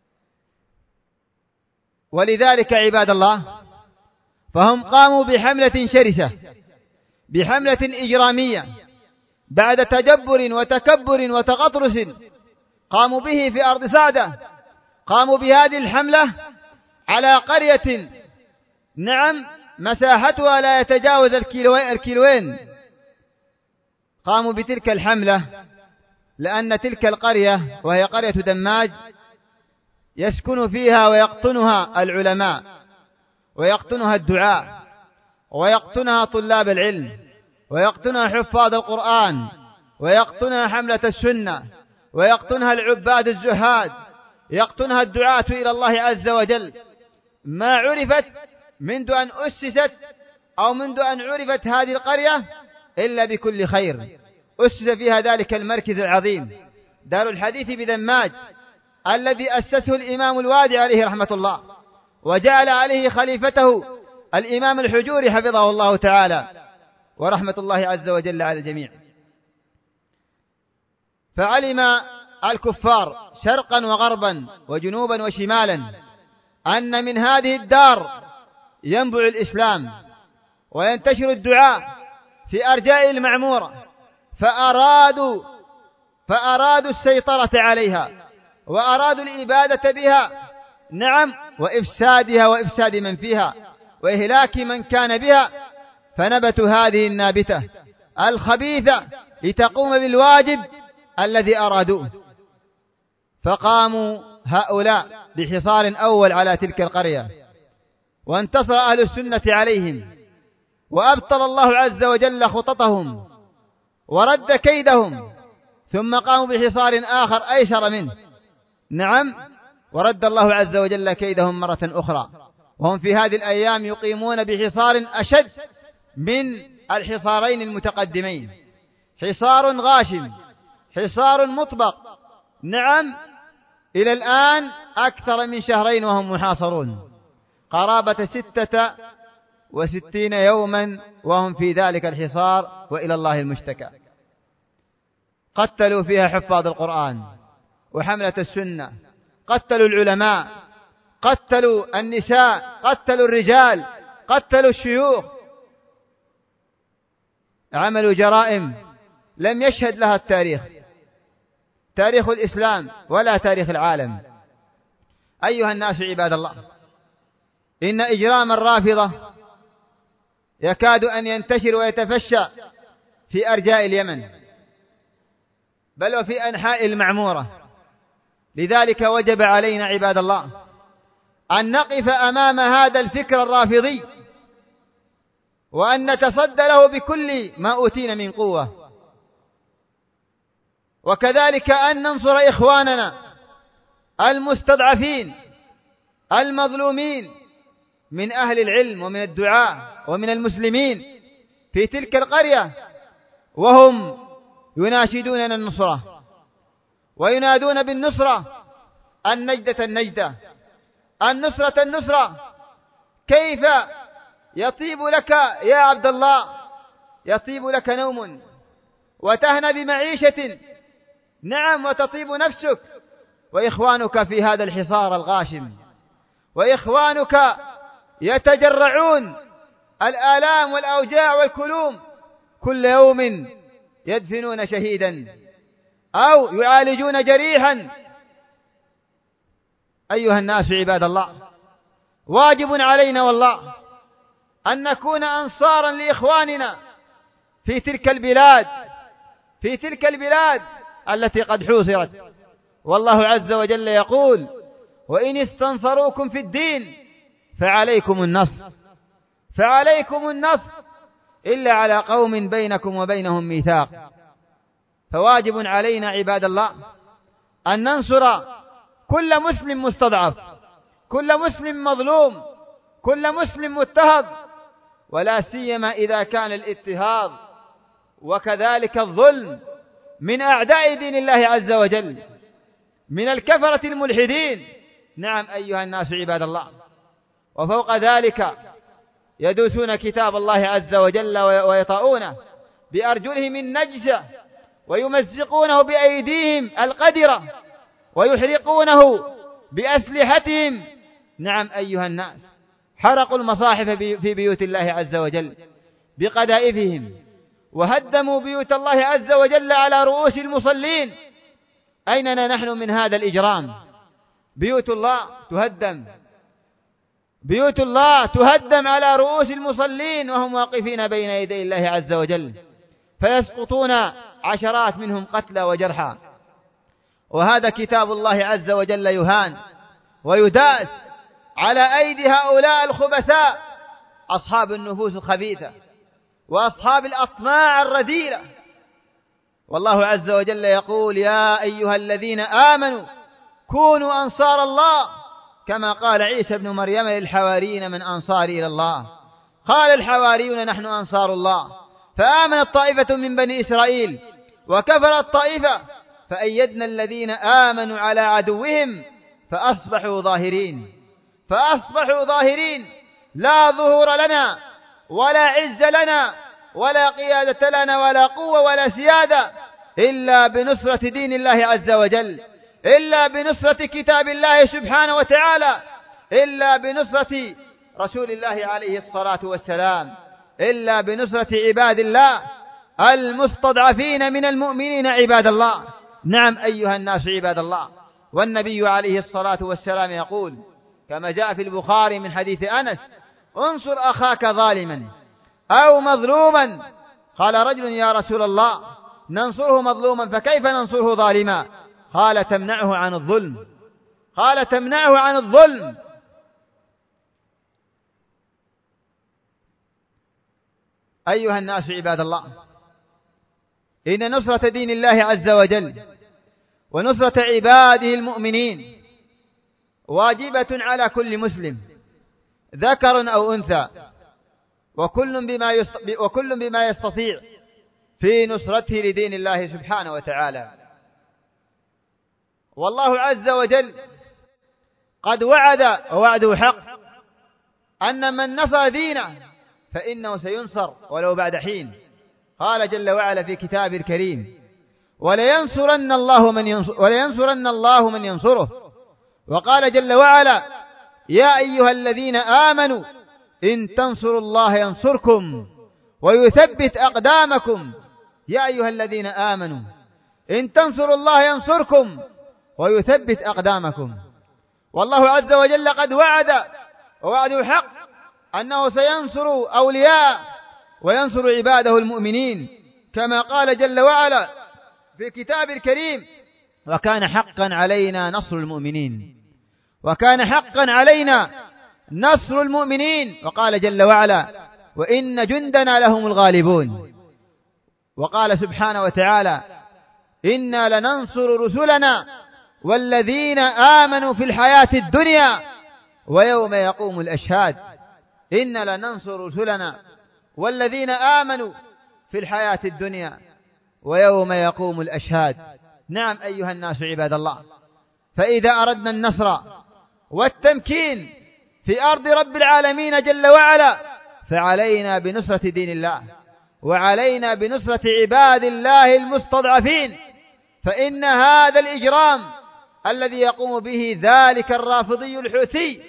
Speaker 2: ولذلك عباد الله فهم قاموا بحملة شرسة، بحملة إجرامية بعد تجبر وتكبر وتغطرس قاموا به في أرض سعدة. قاموا بهذه الحملة على قرية نعم مساحتها لا يتجاوز الكيلوين. قاموا بتلك الحملة لأن تلك القرية وهي قرية دماج يسكن فيها ويقطنها العلماء ويقطنها الدعاء ويقطنها طلاب العلم ويقطنها حفاظ القرآن ويقطنها حملة السنة ويقطنها العباد الزهاد، يقطنها الدعاة إلى الله عز وجل. ما عرفت منذ أن أسست أو منذ أن عرفت هذه القرية إلا بكل خير. أسس فيها ذلك المركز العظيم دار الحديث بدماج الذي أسسه الإمام الوادي عليه رحمة الله، وجعل عليه خليفته الإمام الحجوري حفظه الله تعالى ورحمة الله عز وجل على الجميع. فعلم الكفار شرقا وغربا وجنوبا وشمالا أن من هذه الدار ينبع الإسلام وينتشر الدعاء في أرجاء المعمورة، فأرادوا فأرادوا السيطرة عليها وأرادوا الإبادة بها نعم وإفسادها وإفساد من فيها وإهلاك من كان بها. فنبتوا هذه النابتة الخبيثة لتقوم بالواجب الذي أرادوه. فقاموا هؤلاء بحصار أول على تلك القرية، وانتصر أهل السنة عليهم، وأبطل الله عز وجل خططهم ورد كيدهم، ثم قاموا بحصار آخر أيسر منه نعم ورد الله عز وجل كيدهم مرة أخرى. وهم في هذه الأيام يقيمون بحصار أشد من الحصارين المتقدمين، حصار غاشم، حصار مطبق نعم إلى الآن أكثر من شهرين وهم محاصرون، قرابة ستة وستين يوما وهم في ذلك الحصار، وإلى الله المشتكى. قتلوا فيها حفاظ القرآن وحملة السنة، قتلوا العلماء، قتلوا النساء، قتلوا الرجال، قتلوا الشيوخ، عملوا جرائم لم يشهد لها التاريخ، تاريخ الإسلام ولا تاريخ العالم. أيها الناس عباد الله، إن إجرام الرافضة يكاد أن ينتشر ويتفشى في أرجاء اليمن بل وفي أنحاء المعمورة. لذلك وجب علينا عباد الله أن نقف أمام هذا الفكر الرافضي وأن نتصدى له بكل ما أوتينا من قوة، وكذلك أن ننصر إخواننا المستضعفين المظلومين من أهل العلم ومن الدعاء ومن المسلمين في تلك القرية، وهم يناشدوننا النصرة وينادون بالنصرة، النجدة النجدة، النصرة النصرة. كيف يطيب لك يا عبد الله، يطيب لك نوم وتهنى بمعيشة نعم وتطيب نفسك، وإخوانك في هذا الحصار الغاشم، وإخوانك يتجرعون الآلام والأوجاع والكلوم، كل يوم يدفنون شهيدا أو يعالجون جريحا. أيها الناس عباد الله، واجب علينا والله أن نكون أنصارا لإخواننا في تلك البلاد في تلك البلاد التي قد حوصرت. والله عز وجل يقول: وإن استنصروكم في الدين فعليكم النصر فعليكم النصر إلا على قوم بينكم وبينهم ميثاق. فواجب علينا عباد الله أن ننصر كل مسلم مستضعف، كل مسلم مظلوم، كل مسلم مضطهد، ولا سيما إذا كان الاضطهاد وكذلك الظلم من أعداء دين الله عز وجل، من الكفرة الملحدين. نعم أيها الناس عباد الله، وفوق ذلك يدوسون كتاب الله عز وجل ويطؤونه بأرجلهم النجسة ويمزقونه بأيديهم القدرة ويحرقونه بأسلحتهم نعم أيها الناس، حرقوا المصاحف في بيوت الله عز وجل بقذائفهم، وهدموا بيوت الله عز وجل على رؤوس المصلين. أيننا نحن من هذا الإجرام؟ بيوت الله تهدم، بيوت الله تهدم على رؤوس المصلين وهم واقفين بين يدي الله عز وجل، فيسقطون عشرات منهم قتلى وجرحى. وهذا كتاب الله عز وجل يهان ويداس على أيدي هؤلاء الخبثاء، أصحاب النفوس الخبيثة وأصحاب الأطماع الرذيلة. والله عز وجل يقول: يا أيها الذين آمنوا كونوا أنصار الله، كما قال عيسى بن مريم للحواريين: من أنصاري إلى الله؟ قال الحواريون: نحن أنصار الله. فآمنت طائفة من بني إسرائيل وكفرت طائفة، فأيدنا الذين آمنوا على عدوهم فأصبحوا ظاهرين فأصبحوا ظاهرين لا ظهور لنا ولا عز لنا ولا قيادة لنا ولا قوة ولا سيادة إلا بنصرة دين الله عز وجل، إلا بنصرة كتاب الله سبحانه وتعالى، إلا بنصرة رسول الله عليه الصلاة والسلام، إلا بنصرة عباد الله المستضعفين من المؤمنين عباد الله. نعم أيها الناس عباد الله. والنبي عليه الصلاة والسلام يقول كما جاء في البخاري من حديث أنس: انصر أخاك ظالما أو مظلوما. قال رجل: يا رسول الله، ننصره مظلوما فكيف ننصره ظالما؟ قال: تمنعه عن الظلم قال تمنعه عن الظلم. أيها الناس عباد الله، إن نصرة دين الله عز وجل ونصرة عباده المؤمنين واجبة على كل مسلم ذكر أو أنثى، وكل بما وكل بما يستطيع في نصرته لدين الله سبحانه وتعالى. والله عز وجل قد وعد ووعده حق أن من نصر دينه فإنه سينصر ولو بعد حين. قال جل وعلا في كتابه الكريم: ولينصرن الله من ينصر ولينصرن الله من ينصره. وقال جل وعلا: يا أيها الذين آمنوا إن تنصروا الله ينصركم ويثبت أقدامكم. يا أيها الذين آمنوا إن تنصروا الله ينصركم ويثبت أقدامكم. والله عز وجل قد وعد ووعده حق أنه سينصر أولياء وينصر عباده المؤمنين، كما قال جل وعلا في كتاب الكريم: وكان حقا علينا نصر المؤمنين وكان حقا علينا نصر المؤمنين. وقال جل وعلا: وإن جندنا لهم الغالبون. وقال سبحانه وتعالى: إنا لننصر رسلنا والذين آمنوا في الحياة الدنيا ويوم يقوم الأشهاد. إنا لننصر رسلنا والذين آمنوا في الحياة الدنيا ويوم يقوم الأشهاد. نعم أيها الناس عباد الله، فإذا أردنا النصر والتمكين في أرض رب العالمين جل وعلا فعلينا بنصرة دين الله وعلينا بنصرة عباد الله المستضعفين، فإن هذا الإجرام الذي يقوم به ذلك الرافضي الحوثي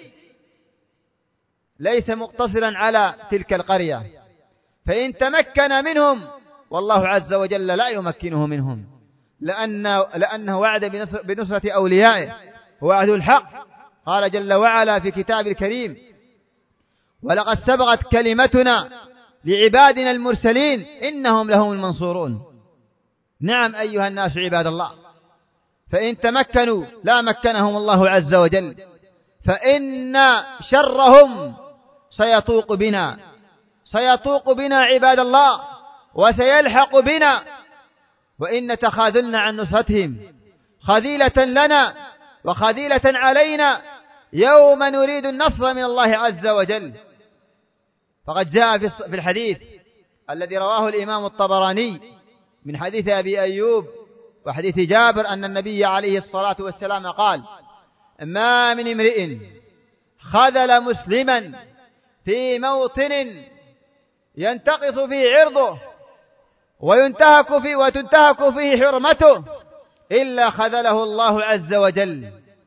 Speaker 2: ليس مقتصرا على تلك القرية، فإن تمكن منهم والله عز وجل لا يمكنه منهم، لأنه, لأنه وعد بنصر بنصرة أوليائه ووعده الحق. قال جل وعلا في كتاب الكريم: ولقد سبقت كلمتنا لعبادنا المرسلين إنهم لهم المنصورون. نعم أيها الناس عباد الله، فإن تمكنوا لا مكنهم الله عز وجل، فإن شرهم سيطوق بنا سيطوق بنا عباد الله وسيلحق بنا، وإن تخاذلنا عن نصرتهم خذيلة لنا وخذيلة علينا يوم نريد النصر من الله عز وجل. فقد جاء في الحديث الذي رواه الإمام الطبراني من حديث أبي أيوب وحديث جابر أن النبي عليه الصلاة والسلام قال: ما من امرئ خذل مسلما في موطن ينتقص فيه عرضه وينتهك فيه وتنتهك فيه حرمته إلا خذله الله عز وجل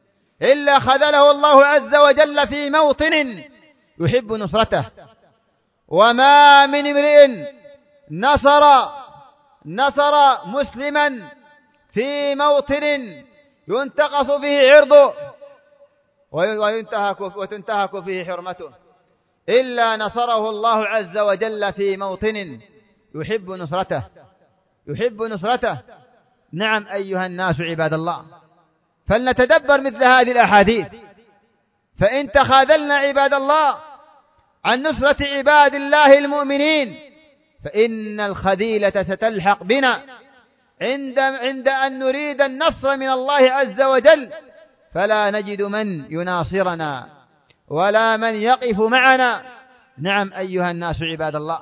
Speaker 2: إلا خذله الله عز وجل في موطن يحب نصرته. وما من امرئ نصر نصر مسلما في موطن ينتقص فيه عرضه وينتهك وتنتهك فيه حرمته إلا نصره الله عز وجل في موطن يحب نصرته يحب نصرته. نعم أيها الناس عباد الله، فلنتدبر مثل هذه الأحاديث، فإن تخاذلنا عباد الله عن نصرة عباد الله المؤمنين فإن الخذيلة ستلحق بنا عند عند أن نريد النصر من الله عز وجل، فلا نجد من يناصرنا ولا من يقف معنا. نعم أيها الناس عباد الله،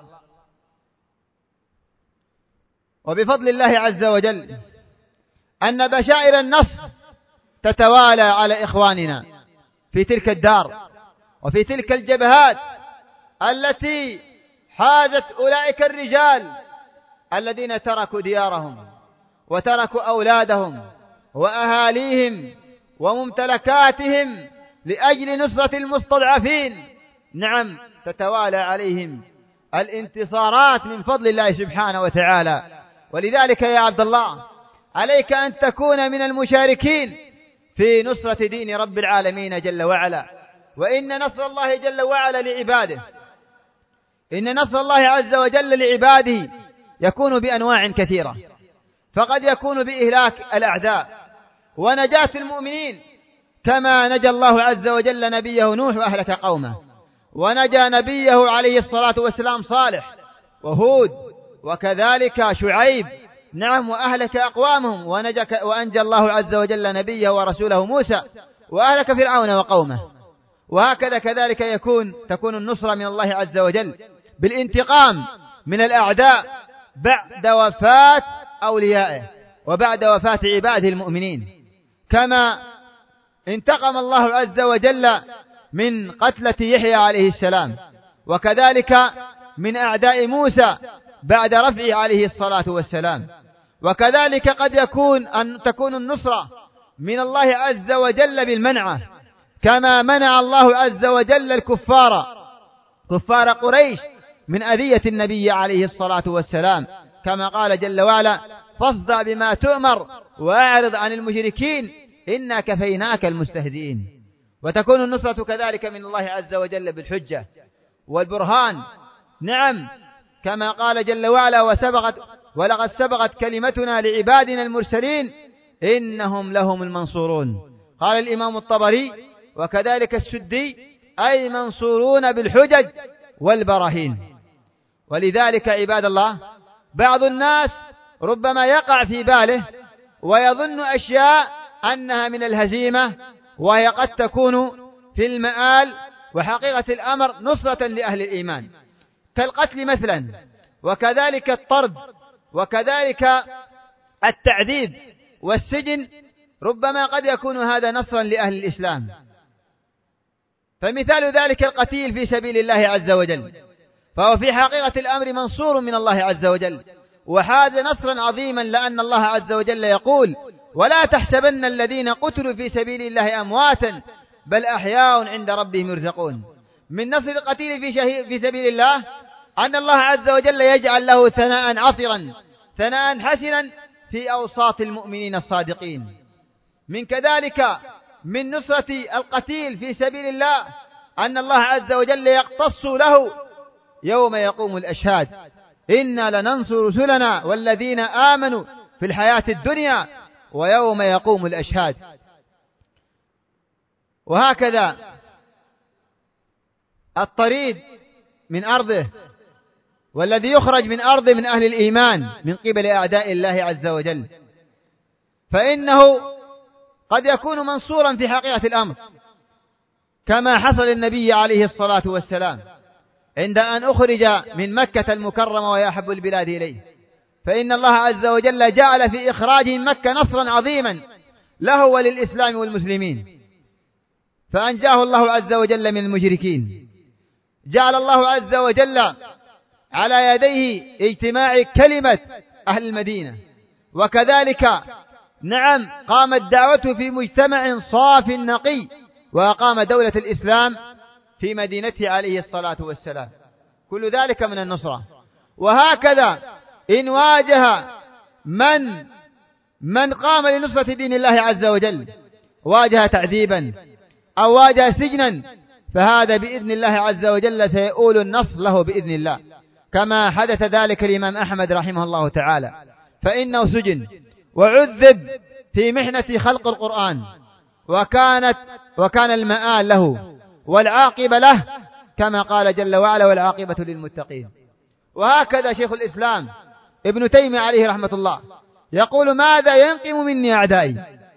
Speaker 2: وبفضل الله عز وجل أن بشائر النصر تتوالى على إخواننا في تلك الدار وفي تلك الجبهات التي حازت أولئك الرجال الذين تركوا ديارهم وتركوا أولادهم وأهاليهم وممتلكاتهم لأجل نصرة المستضعفين. نعم تتوالى عليهم الانتصارات من فضل الله سبحانه وتعالى. ولذلك يا عبد الله عليك أن تكون من المشاركين في نصرة دين رب العالمين جل وعلا. وإن نصر الله جل وعلا لعباده إن نصر الله عز وجل لعباده يكون بأنواع كثيرة، فقد يكون بإهلاك الأعداء ونجاة المؤمنين كما نجى الله عز وجل نبيه نوح وأهلك قومه، ونجى نبيه عليه الصلاة والسلام صالح وهود وكذلك شعيب نعم وأهلك أقوامهم، وأنجى الله عز وجل نبيه ورسوله موسى وأهلك فرعون وقومه. وهكذا كذلك يكون تكون النصرة من الله عز وجل بالانتقام من الأعداء بعد وفاة أوليائه وبعد وفاة عباده المؤمنين، كما انتقم الله عز وجل من قتلة يحيى عليه السلام، وكذلك من أعداء موسى بعد رفعه عليه الصلاة والسلام. وكذلك قد يكون أن تكون النصرة من الله عز وجل بالمنعة، كما منع الله عز وجل الكفار كفار قريش من أذية النبي عليه الصلاة والسلام، كما قال جل وعلا: فاصدع بما تؤمر وأعرض عن المشركين إنا كفيناك المستهزئين. وتكون النصرة كذلك من الله عز وجل بالحجة والبرهان. نعم كما قال جل وعلا: وسبقت ولقد سبقت كلمتنا لعبادنا المرسلين إنهم لهم المنصورون. قال الإمام الطبري وكذلك السدي: أي منصورون بالحجج والبراهين. ولذلك عباد الله بعض الناس ربما يقع في باله ويظن أشياء أنها من الهزيمة وهي قد تكون في المآل، وحقيقة الأمر نصرة لأهل الإيمان، كالقتل مثلا، وكذلك الطرد، وكذلك التعذيب والسجن، ربما قد يكون هذا نصرا لأهل الإسلام. فمثال ذلك القتيل في سبيل الله عز وجل، فهو في حقيقة الأمر منصور من الله عز وجل وحاز نصرا عظيما، لأن الله عز وجل يقول: ولا تحسبن الذين قتلوا في سبيل الله أمواتا بل أحياء عند ربهم يرزقون. من نصر القتيل في, في سبيل الله أن الله عز وجل يجعل له ثناء عطرا ثناء حسنا في أوساط المؤمنين الصادقين. من كذلك من نصرة القتيل في سبيل الله أن الله عز وجل يقتص له يوم يقوم الأشهاد: إنا لننصر رسلنا والذين آمنوا في الحياة الدنيا ويوم يقوم الأشهاد. وهكذا الطريد من أرضه والذي يخرج من أرضه من أهل الإيمان من قبل أعداء الله عز وجل، فإنه قد يكون منصورا في حقيقة الأمر، كما حصل النبي عليه الصلاة والسلام عند أن أخرج من مكة المكرمة ويحب البلاد إليه، فإن الله عز وجل جعل في إخراجه من مكة نصرا عظيما له وللإسلام والمسلمين، فأنجاه الله عز وجل من المشركين. جعل الله عز وجل على يديه اجتماع كلمة أهل المدينة، وكذلك نعم قامت دعوته في مجتمع صاف نقي، وأقام دولة الإسلام في مدينته عليه الصلاة والسلام. كل ذلك من النصرة. وهكذا إن واجه من من قام لنصرة دين الله عز وجل واجه تعذيبا أو واجه سجنا، فهذا بإذن الله عز وجل سيؤول النصر له بإذن الله، كما حدث ذلك الإمام أحمد رحمه الله تعالى، فإنه سجن وعذب في محنة خلق القرآن، وكانت وكان المآل له والعاقبة له، كما قال جل وعلا: والعاقبة للمتقين. وهكذا شيخ الإسلام ابن تيمية عليه رحمة الله يقول: ماذا ينقم مني أعدائي؟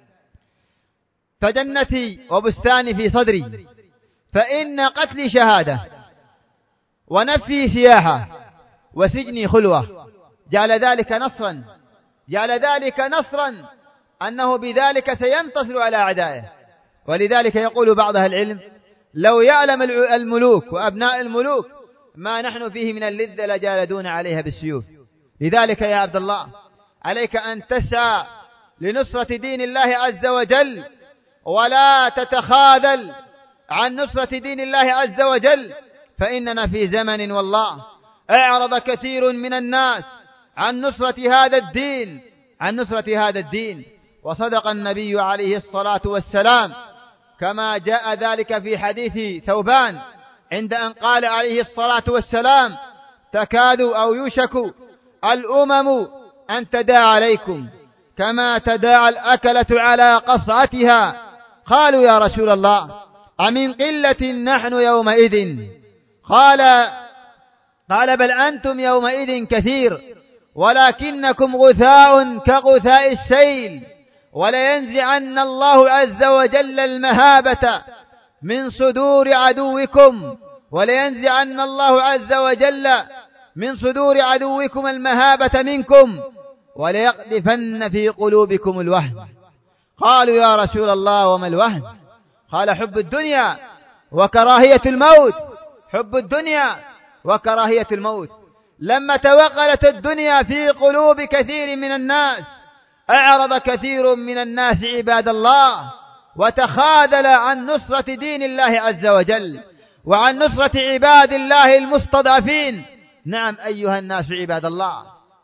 Speaker 2: فجنتي وبستاني في صدري، فإن قتلي شهادة، ونفي سياحة، وسجني خلوة. جعل ذلك نصرا جعل ذلك نصرا أنه بذلك سينتصر على أعدائه. ولذلك يقول بعض أهل العلم: لو يعلم الملوك وأبناء الملوك ما نحن فيه من اللذة لجالدون عليها بالسيوف. لذلك يا عبد الله عليك أن تسعى لنصرة دين الله عز وجل، ولا تتخاذل عن نصرة دين الله عز وجل، فإننا في زمن والله أعرض كثير من الناس عن نصرة هذا الدين عن نصرة هذا الدين وصدق النبي عليه الصلاة والسلام، كما جاء ذلك في حديث ثوبان عند أن قال عليه الصلاة والسلام: تكاد أو يوشك الأمم أن تداعى عليكم كما تداعى الأكلة على قصعتها. قالوا: يا رسول الله، أمن قلة نحن يومئذ؟ قال قال بل أنتم يومئذ كثير، ولكنكم غثاء كغثاء السيل، ولينزعن الله عز وجل المهابة من صدور عدوكم ولينزعن الله عز وجل من صدور عدوكم المهابة منكم، وليقذفن في قلوبكم الوهن. قالوا: يا رسول الله، وما الوهن؟ قال: حب الدنيا وكراهية الموت حب الدنيا وكراهية الموت. لما توغلت الدنيا في قلوب كثير من الناس أعرض كثير من الناس عباد الله وتخاذل عن نصرة دين الله عز وجل وعن نصرة عباد الله المستضعفين. نعم أيها الناس عباد الله.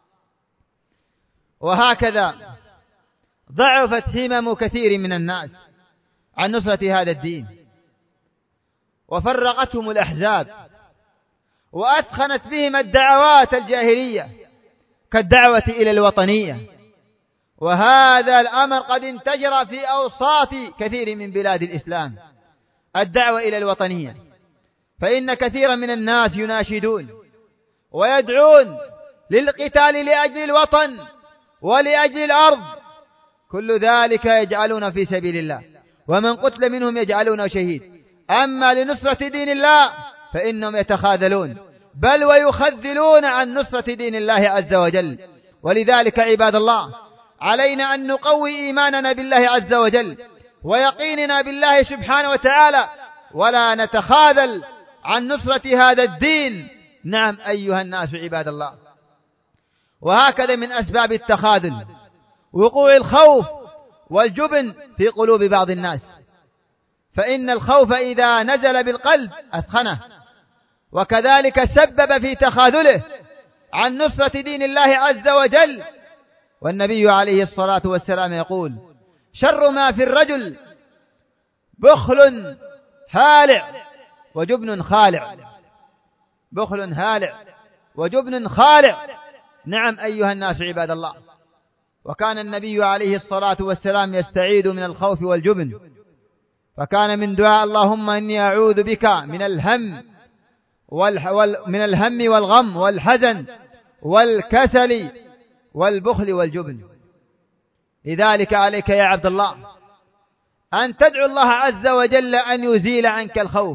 Speaker 2: وهكذا ضعفت همم كثير من الناس عن نصرة هذا الدين، وفرقتهم الأحزاب، وأثخنت بهم الدعوات الجاهلية كالدعوة إلى الوطنية. وهذا الأمر قد انتشر في أوساط كثير من بلاد الإسلام، الدعوة إلى الوطنية، فإن كثيرا من الناس يناشدون ويدعون للقتال لأجل الوطن ولأجل الأرض، كل ذلك يجعلون في سبيل الله، ومن قتل منهم يجعلونه شهيد. أما لنصرة دين الله فإنهم يتخاذلون بل ويخذلون عن نصرة دين الله عز وجل. ولذلك عباد الله علينا أن نقوي إيماننا بالله عز وجل ويقيننا بالله سبحانه وتعالى، ولا نتخاذل عن نصرة هذا الدين. نعم أيها الناس عباد الله. وهكذا من أسباب التخاذل وقوع الخوف والجبن في قلوب بعض الناس، فإن الخوف إذا نزل بالقلب أثخنه، وكذلك سبب في تخاذله عن نصرة دين الله عز وجل. والنبي عليه الصلاة والسلام يقول: شر ما في الرجل بخل هالع وجبن خالع بخل هالع وجبن خالع. نعم أيها الناس عباد الله. وكان النبي عليه الصلاة والسلام يستعيذ من الخوف والجبن، فكان من دعاء: اللهم إني أعوذ بك من الهم وال... من الهم والغم والحزن والكسل والبخل والجبن. لذلك عليك يا عبد الله أن تدعو الله عز وجل أن يزيل عنك الخوف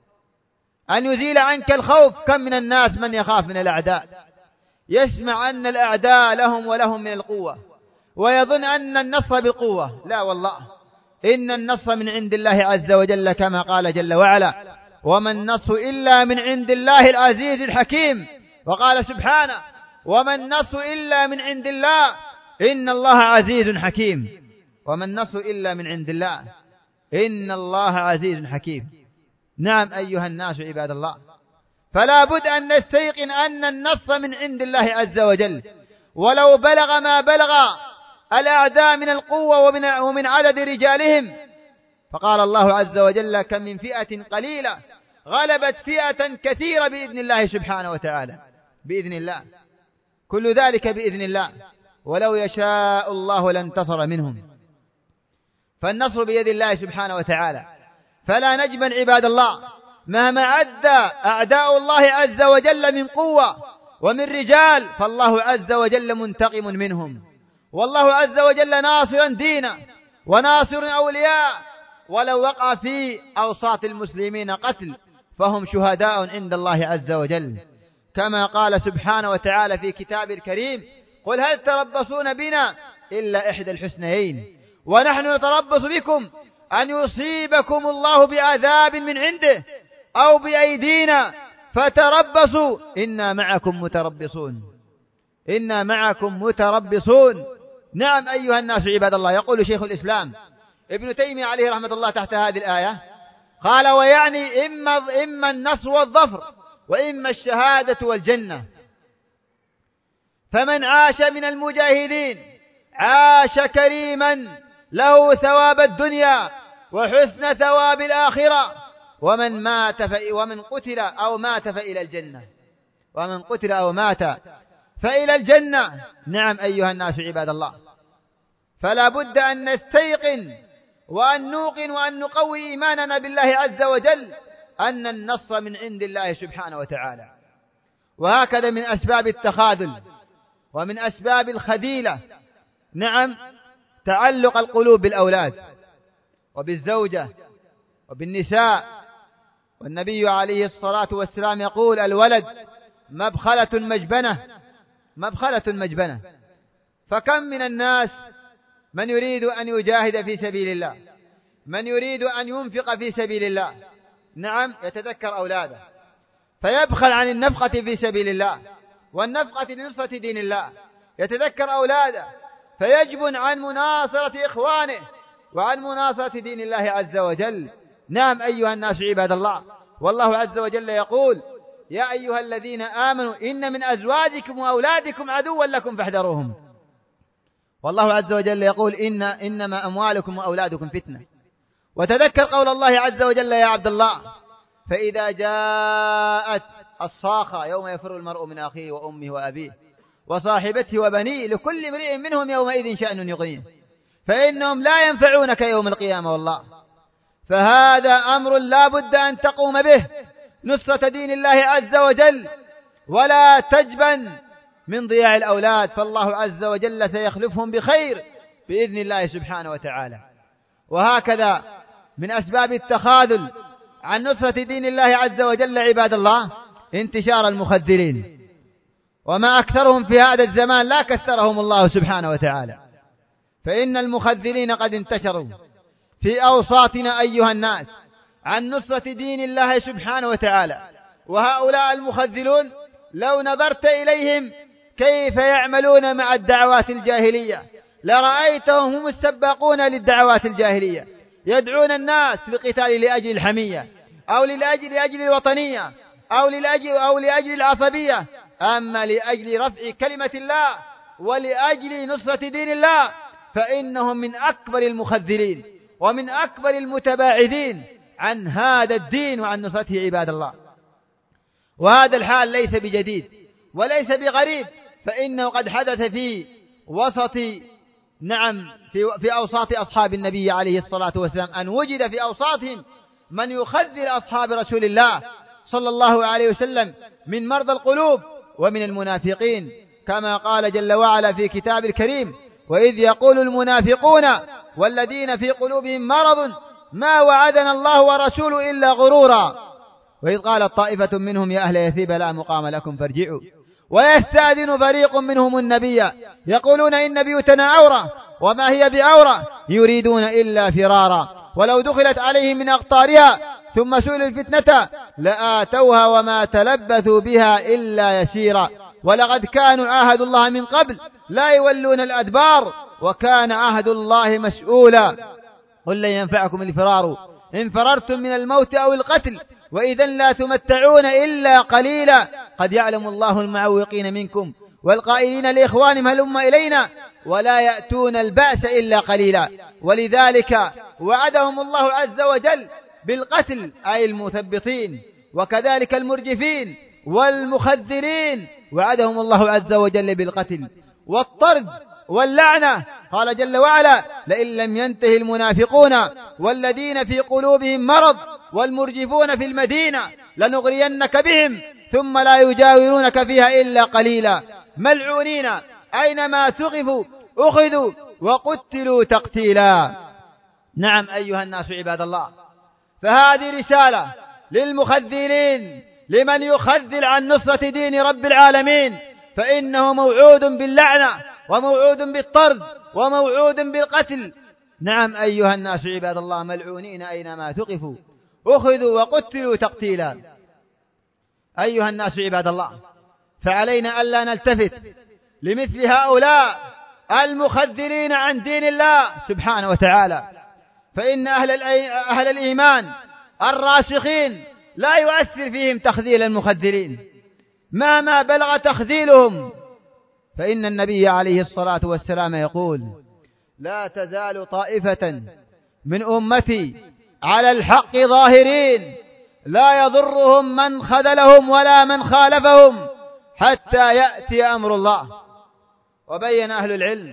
Speaker 2: أن يزيل عنك الخوف. كم من الناس من يخاف من الأعداء، يسمع أن الأعداء لهم ولهم من القوة، ويظن أن النصر بالقوة. لا والله، إن النصر من عند الله عز وجل، كما قال جل وعلا: وما النصر إلا من عند الله العزيز الحكيم. وقال سبحانه: وما النصر إلا من عند الله إن الله عزيز حكيم، وما النصر إلا من عند الله، إن الله عزيز حكيم. نعم أيها الناس عباد الله، فلا بد أن نستيقن أن النصر من عند الله عز وجل، ولو بلغ ما بلغ الأعداء من القوة ومن, ومن عدد رجالهم. فقال الله عز وجل: كم من فئة قليلة غلبت فئة كثيرة بإذن الله سبحانه وتعالى. بإذن الله، كل ذلك بإذن الله، ولو يشاء الله لانتصر منهم. فالنصر بيد الله سبحانه وتعالى، فلا نجبن عباد الله مهما أدى أعداء الله عز وجل من قوة ومن رجال، فالله عز وجل منتقم منهم، والله عز وجل ناصرا دينا وناصر أولياء. ولو وقع في أوساط المسلمين قتل فهم شهداء عند الله عز وجل، كما قال سبحانه وتعالى في كتابه الكريم: قل هل تربصون بنا إلا إحدى الحسنيين ونحن نتربص بكم أن يصيبكم الله بعذاب من عنده أو بأيدينا فتربصوا إنا معكم متربصون، إنا معكم متربصون. نعم أيها الناس عباد الله، يقول شيخ الإسلام ابن تيمية عليه رحمة الله تحت هذه الآية، قال: ويعني إما, إما النصر والظفر وإما الشهادة والجنة. فمن عاش من المجاهدين عاش كريما له ثواب الدنيا وحسن ثواب الآخرة، ومن مات ومن قتل أو مات فإلى الجنة، ومن قتل أو مات فإلى الجنة. نعم أيها الناس عباد الله، فلا بد أن نستيقن وأن نوقن وأن نقوي إيماننا بالله عز وجل أن النصر من عند الله سبحانه وتعالى. وهكذا من أسباب التخاذل ومن أسباب الخذيلة، نعم، تعلق القلوب بالأولاد وبالزوجة وبالنساء. والنبي عليه الصلاة والسلام يقول: الولد مبخلة مجبنة، مبخلة مجبنة. فكم من الناس من يريد أن يجاهد في سبيل الله، من يريد أن ينفق في سبيل الله، نعم، يتذكر أولاده فيبخل عن النفقة في سبيل الله والنفقة لنصرة دين الله، يتذكر أولاده فيجبن عن مناصرة إخوانه وعن مناصرة دين الله عز وجل. نعم أيها الناس عباد الله، والله عز وجل يقول: يا أيها الذين آمنوا إن من أزواجكم وأولادكم عدوا لكم فاحذروهم. والله عز وجل يقول: إن إنما أموالكم وأولادكم فتنة. وتذكر قول الله عز وجل: يا عبد الله فإذا جاءت الصاخة يوم يفر المرء من أخيه وأمه وأبيه وصاحبته وبنيه لكل امرئ منهم يومئذ شأن يغنيه فإنهم لا ينفعونك يوم القيامة. والله فهذا أمر لا بد أن تقوم به، نصرة دين الله عز وجل، ولا تجبن من ضياع الأولاد، فالله عز وجل سيخلفهم بخير بإذن الله سبحانه وتعالى. وهكذا من أسباب التخاذل عن نصرة دين الله عز وجل عباد الله انتشار المخذلين، وما أكثرهم في هذا الزمان لا كثرهم الله سبحانه وتعالى، فإن المخذلين قد انتشروا في أوساطنا أيها الناس عن نصرة دين الله سبحانه وتعالى. وهؤلاء المخذلون لو نظرت إليهم كيف يعملون مع الدعوات الجاهلية لرأيتهم هم السباقون للدعوات الجاهلية، يدعون الناس للقتال لأجل الحمية أو لأجل لأجل الوطنية أو لأجل أو لأجل العصبية، أما لأجل رفع كلمة الله ولأجل نصرة دين الله فإنهم من أكبر المخذلين ومن أكبر المتباعدين عن هذا الدين وعن نصرته عباد الله. وهذا الحال ليس بجديد وليس بغريب، فإنه قد حدث في وسط نعم في في أوساط أصحاب النبي عليه الصلاة والسلام، أن وجد في أوساطهم من يخذل أصحاب رسول الله صلى الله عليه وسلم من مرضى القلوب ومن المنافقين، كما قال جل وعلا في كتاب الكريم: وإذ يقول المنافقون والذين في قلوبهم مرض ما وعدنا الله ورسوله إلا غرورا، وإذ قالت طائفة منهم يا أهل يثرب لا مقام لكم فارجعوا، ويستأذن فريق منهم النبي يقولون إن بيوتنا عورة وما هي بعورة يريدون إلا فرارا، ولو دخلت عليهم من أقطارها ثم سئلوا الفتنة لآتوها وما تلبثوا بها إلا يسيرا، ولقد كانوا عاهدوا الله من قبل لا يولون الأدبار وكان عهد الله مسؤولا. قل لن ينفعكم الفرار إن فررتم من الموت أو القتل وإذا لا تمتعون إلا قليلا قد يعلم الله المعوقين منكم والقائلين لإخوانهم هلم إلينا ولا يأتون البأس إلا قليلا. ولذلك وعدهم الله عز وجل بالقتل أي المثبطين، وكذلك المرجفين والمخذرين وعدهم الله عز وجل بالقتل والطرد واللعنة. قال جل وعلا لئن لم ينته المنافقون والذين في قلوبهم مرض والمرجفون في المدينة لنغرينك بهم ثم لا يجاورونك فيها إلا قليلا ملعونين أينما ثقفوا أخذوا وقتلوا تقتيلا. نعم أيها الناس عباد الله، فهذه رسالة للمخذلين لمن يخذل عن نصرة دين رب العالمين، فإنه موعود باللعنة وموعود بالطرد وموعود بالقتل. نعم أيها الناس عباد الله، ملعونين أينما ثقفوا أخذوا وقتلوا تقتيلا. أيها الناس عباد الله، فعلينا ألا نلتفت لمثل هؤلاء المخذلين عن دين الله سبحانه وتعالى، فإن أهل, أهل الإيمان الراسخين لا يؤثر فيهم تخذيل المخذلين مهما بلغ تخذيلهم، فإن النبي عليه الصلاة والسلام يقول لا تزال طائفة من أمتي على الحق ظاهرين لا يضرهم من خذلهم ولا من خالفهم حتى يأتي أمر الله. وبين أهل العلم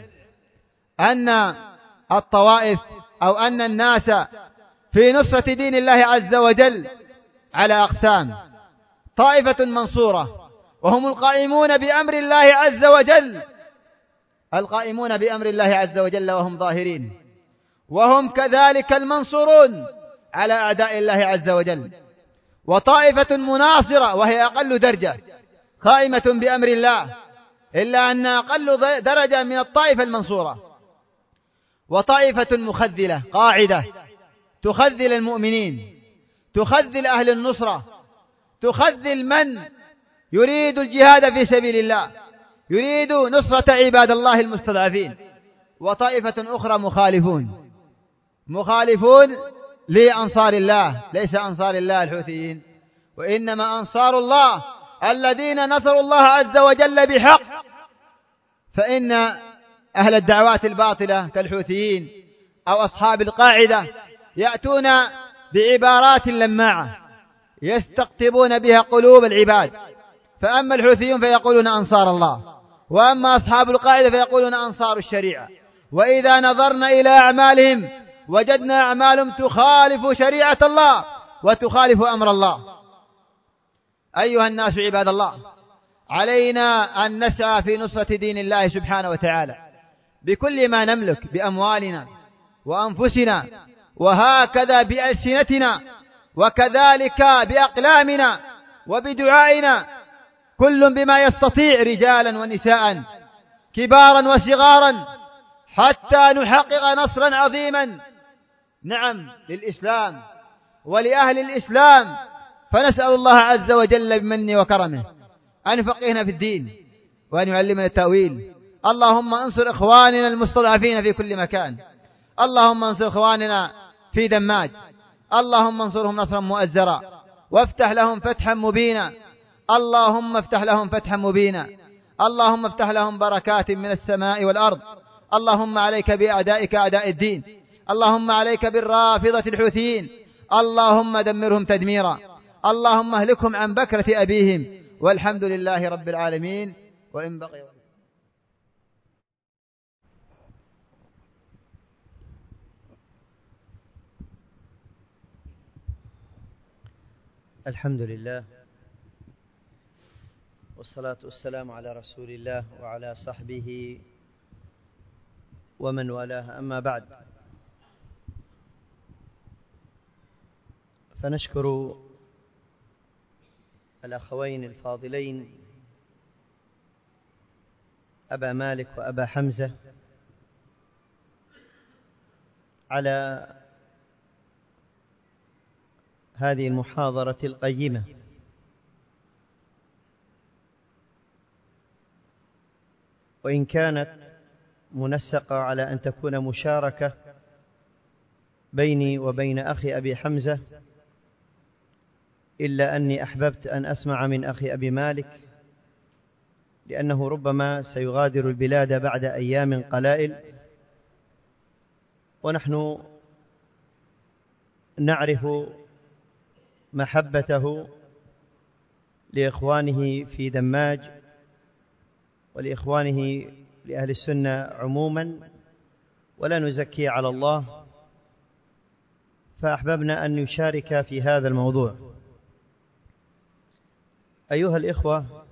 Speaker 2: أن الطوائف أو أن الناس في نصرة دين الله عز وجل على أقسام: طائفة منصورة وهم القائمون بأمر الله عز وجل، القائمون بأمر الله عز وجل وهم ظاهرين، وهم كذلك المنصورون على أعداء الله عز وجل. وطائفة مناصرة وهي أقل درجة قائمة بأمر الله، إلا أن أقل درجة من الطائفة المنصورة. وطائفة مخذلة قاعدة تخذل المؤمنين، تخذل أهل النصرة، تخذل من يريد الجهاد في سبيل الله، يريد نصرة عباد الله المستضعفين. وطائفة أخرى مخالفون مخالفون لأنصار الله، ليس أنصار الله الحوثيين، وإنما أنصار الله الذين نصروا الله عز وجل بحق. فإن أهل الدعوات الباطلة كالحوثيين أو أصحاب القاعدة يأتون بعبارات لماعة يستقطبون بها قلوب العباد، فأما الحوثيون فيقولون أنصار الله، وأما أصحاب القاعدة فيقولون أنصار الشريعة. وإذا نظرنا إلى أعمالهم وجدنا أعمالهم تخالف شريعة الله وتخالف أمر الله. أيها الناس عباد الله، علينا أن نسعى في نصرة دين الله سبحانه وتعالى بكل ما نملك، بأموالنا وأنفسنا، وهكذا بألسنتنا، وكذلك بأقلامنا وبدعائنا، كل بما يستطيع، رجالا ونساء، كبارا وصغارا، حتى نحقق نصرا عظيما نعم للإسلام ولأهل الإسلام. فنسأل الله عز وجل بمنه وكرمه أن يفقهنا في الدين وأن يعلمنا التأويل. اللهم انصر إخواننا المستضعفين في كل مكان، اللهم انصر إخواننا في دماج، اللهم انصرهم نصرا مؤزرا وافتح لهم فتحا مبينا، اللهم افتح لهم فتحا مبينا، اللهم افتح لهم بركات من السماء والأرض. اللهم عليك بأعدائك أعداء الدين، اللهم عليك بالرافضة الحوثيين، اللهم دمرهم تدميرا، اللهم اهلكهم عن بكرة أبيهم، والحمد لله رب العالمين. وإن بقي
Speaker 1: الحمد لله والصلاة والسلام على رسول الله وعلى صحبه ومن والاه، أما بعد، فنشكر الأخوين الفاضلين أبا مالك وأبا حمزة على هذه المحاضرة القيمة
Speaker 3: وإن كانت منسقة على أن تكون مشاركة بيني وبين أخي أبي حمزة، إلا أني أحببت أن أسمع من أخي أبي مالك، لأنه ربما سيغادر البلاد بعد أيام قلائل، ونحن نعرف محبته لإخوانه في دماج ولإخوانه لأهل السنة عموما، ولا نزكي على الله، فأحببنا أن نشارك في هذا الموضوع. أيها الإخوة،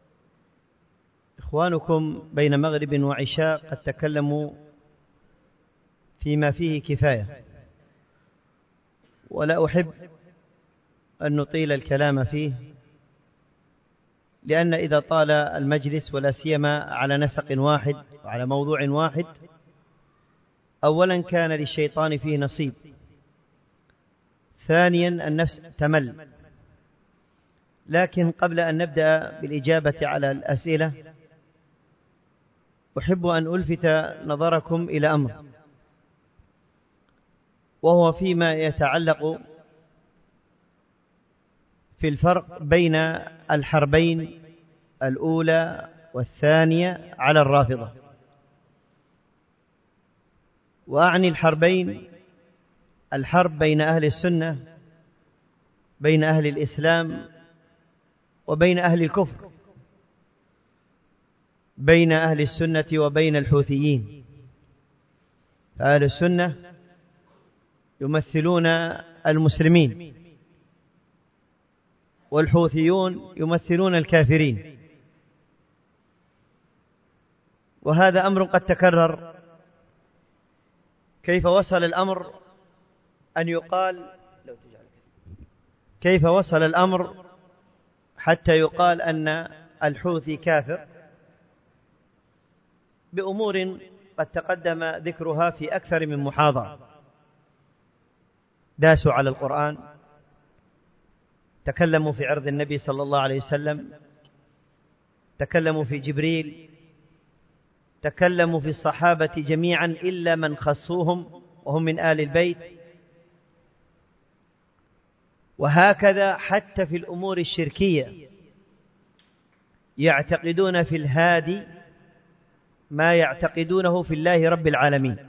Speaker 3: إخوانكم بين مغرب وعشاء قد تكلموا فيما فيه كفاية، ولا أحب أن نطيل الكلام فيه، لأن إذا طال المجلس ولا سيما على نسق واحد وعلى موضوع واحد، أولا كان للشيطان فيه نصيب، ثانيا النفس تمل. لكن قبل أن نبدأ بالإجابة على الأسئلة، أحب أن ألفت نظركم إلى أمر، وهو فيما يتعلق في الفرق بين الحربين الأولى والثانية على الرافضة. وأعني الحربين الحرب بين أهل السنة، بين أهل الإسلام وبين أهل الكفر، بين أهل السنة وبين الحوثيين. أهل السنة يمثلون المسلمين، والحوثيون يمثلون الكافرين. وهذا أمر قد تكرر. كيف وصل الأمر أن يقال كيف وصل الأمر حتى يقال أن الحوثي كافر، بأمور قد تقدم ذكرها في أكثر من محاضرة. داسوا على القرآن، تكلموا في عرض النبي صلى الله عليه وسلم، تكلموا في جبريل، تكلموا في الصحابة جميعا إلا من خصوهم وهم من آل البيت. وهكذا حتى في الأمور الشركية يعتقدون في الهادي ما يعتقدونه في الله رب العالمين.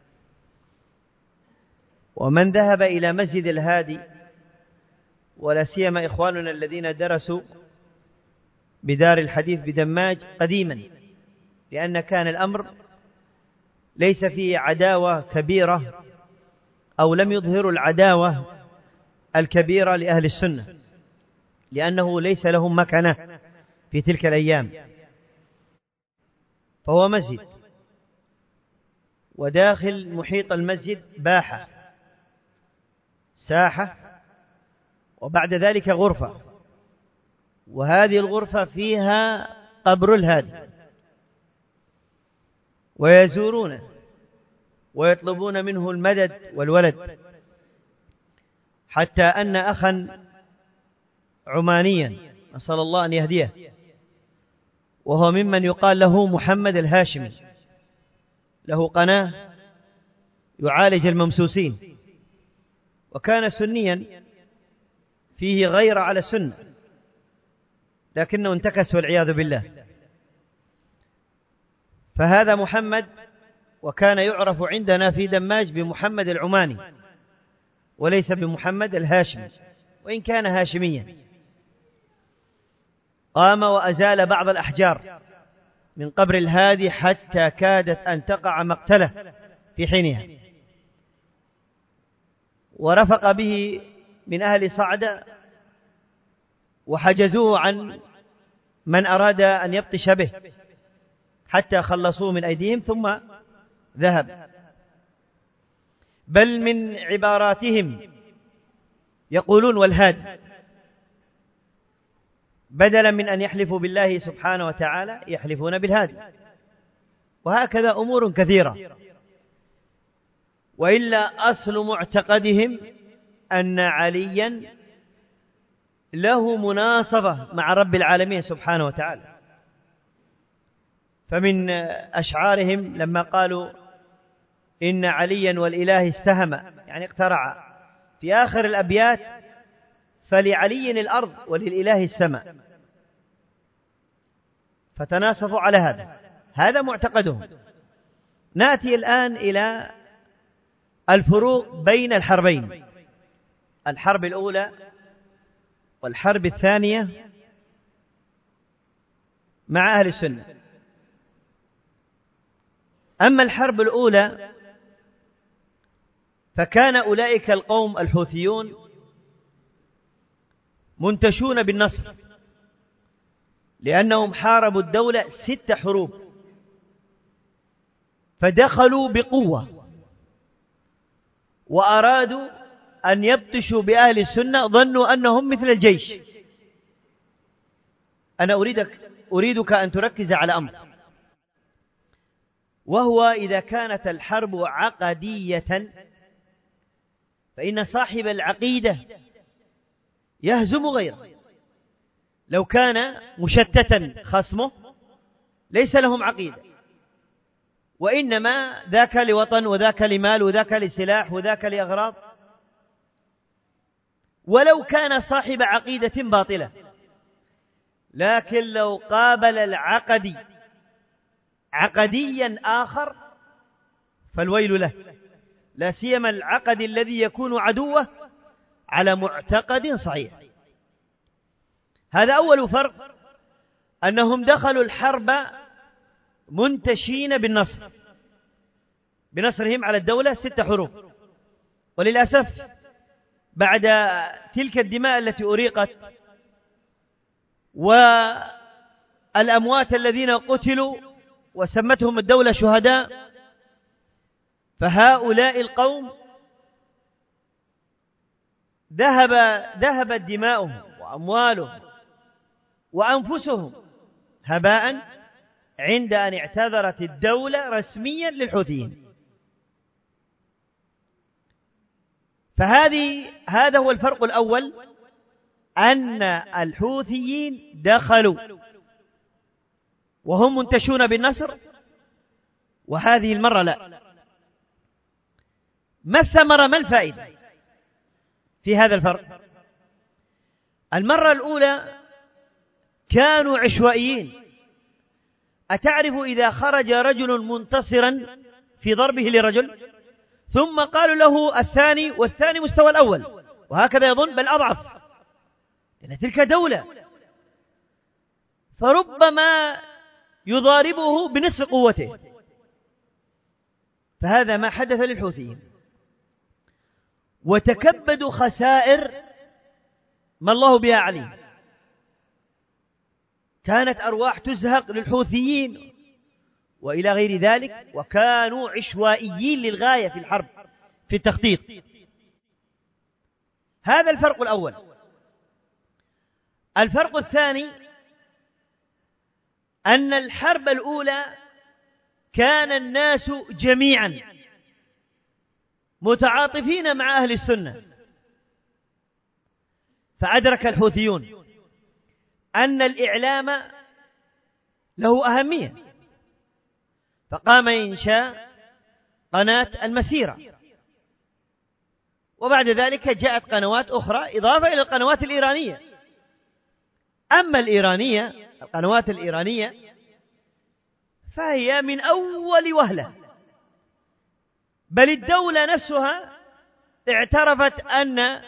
Speaker 3: ومن ذهب إلى مسجد الهادي، ولا سيما إخواننا الذين درسوا بدار الحديث بدماج قديما، لأن كان الأمر ليس فيه عداوة كبيرة، أو لم يظهروا العداوة الكبيرة لأهل السنة، لأنه ليس لهم مكانة في تلك الأيام، فهو مسجد، وداخل محيط المسجد باحة، ساحة، وبعد ذلك غرفة، وهذه الغرفة فيها قبر الهادي، ويزورونه ويطلبون منه المدد والولد، حتى أن أخا عمانيا نسأل الله أن يهديه، وهو ممن يقال له محمد الهاشمي، له قناة يعالج الممسوسين، وكان سنيا فيه غير على السنة، لكنه انتكس والعياذ بالله. فهذا محمد، وكان يعرف عندنا في دماج بمحمد العماني وليس بمحمد الهاشمي، وإن كان هاشميا. قام وأزال بعض الأحجار من قبر الهادي حتى كادت أن تقع مقتله في حينها، ورفق به من أهل صعدة وحجزوه عن من أراد أن يبطش به حتى خلصوه من أيديهم ثم ذهب. بل من عباراتهم يقولون والهادي، بدلا من أن يحلفوا بالله سبحانه وتعالى يحلفون بالهادي. وهكذا أمور كثيرة. وإلا أصل معتقدهم أن عليا له مناصبة مع رب العالمين سبحانه وتعالى، فمن أشعارهم لما قالوا إن عليا والإله استهم، يعني اقترع، في آخر الأبيات فلعلي الأرض وللإله السماء، فتناصفوا على هذا، هذا معتقدهم. نأتي الآن إلى الفروق بين الحربين، الحرب الأولى والحرب الثانية مع أهل السنة. أما الحرب الأولى فكان أولئك القوم الحوثيون منتشون بالنصر، لأنهم حاربوا الدولة ست حروب، فدخلوا بقوة وأرادوا أن يبطشوا بأهل السنة، ظنوا أنهم مثل الجيش. أنا أريدك أريدك أن تركز على أمر، وهو إذا كانت الحرب عقدية فإن صاحب العقيدة يهزم غيره. لو كان مشتتا خصمه ليس لهم عقيدة، وإنما ذاك لوطن وذاك لمال وذاك لسلاح وذاك لأغراض. ولو كان صاحب عقيدة باطلة، لكن لو قابل العقدي عقديا آخر فالويل له، لا سيما العقد الذي يكون عدوه على معتقد صحيح. هذا أول فرق، أنهم دخلوا الحرب منتشين بالنصر، بنصرهم على الدولة ست حروب. وللأسف بعد تلك الدماء التي أريقت والأموات الذين قتلوا وسمتهم الدولة شهداء، فهؤلاء القوم ذهب ذهبت دماؤهم وأموالهم وأنفسهم هباء عند أن اعتذرت الدولة رسميا للحوثيين. فهذه هذا هو الفرق الأول، أن الحوثيين دخلوا وهم منتشون بالنصر، وهذه المرة لا. ما الثمرة، ما الفائدة في هذا الفرق؟ المرة الأولى كانوا عشوائيين. أتعرف إذا خرج رجل منتصرا في ضربه لرجل ثم قالوا له الثاني والثاني مستوى الأول، وهكذا يظن بل أضعف، لأن تلك دولة، فربما يضاربه بنصف قوته. فهذا ما حدث للحوثيين، وتكبدوا خسائر ما الله بها عليم. كانت أرواح تزهق للحوثيين وإلى غير ذلك، وكانوا عشوائيين للغاية في الحرب في التخطيط. هذا الفرق الأول. الفرق الثاني أن الحرب الأولى كان الناس جميعا متعاطفين مع أهل السنة، فأدرك الحوثيون أن الإعلام له أهمية، فقام إنشاء قناة المسيرة، وبعد ذلك جاءت قنوات أخرى إضافة إلى القنوات الإيرانية. أما الإيرانية، القنوات الإيرانية فهي من أول وهلة، بل الدولة نفسها اعترفت أن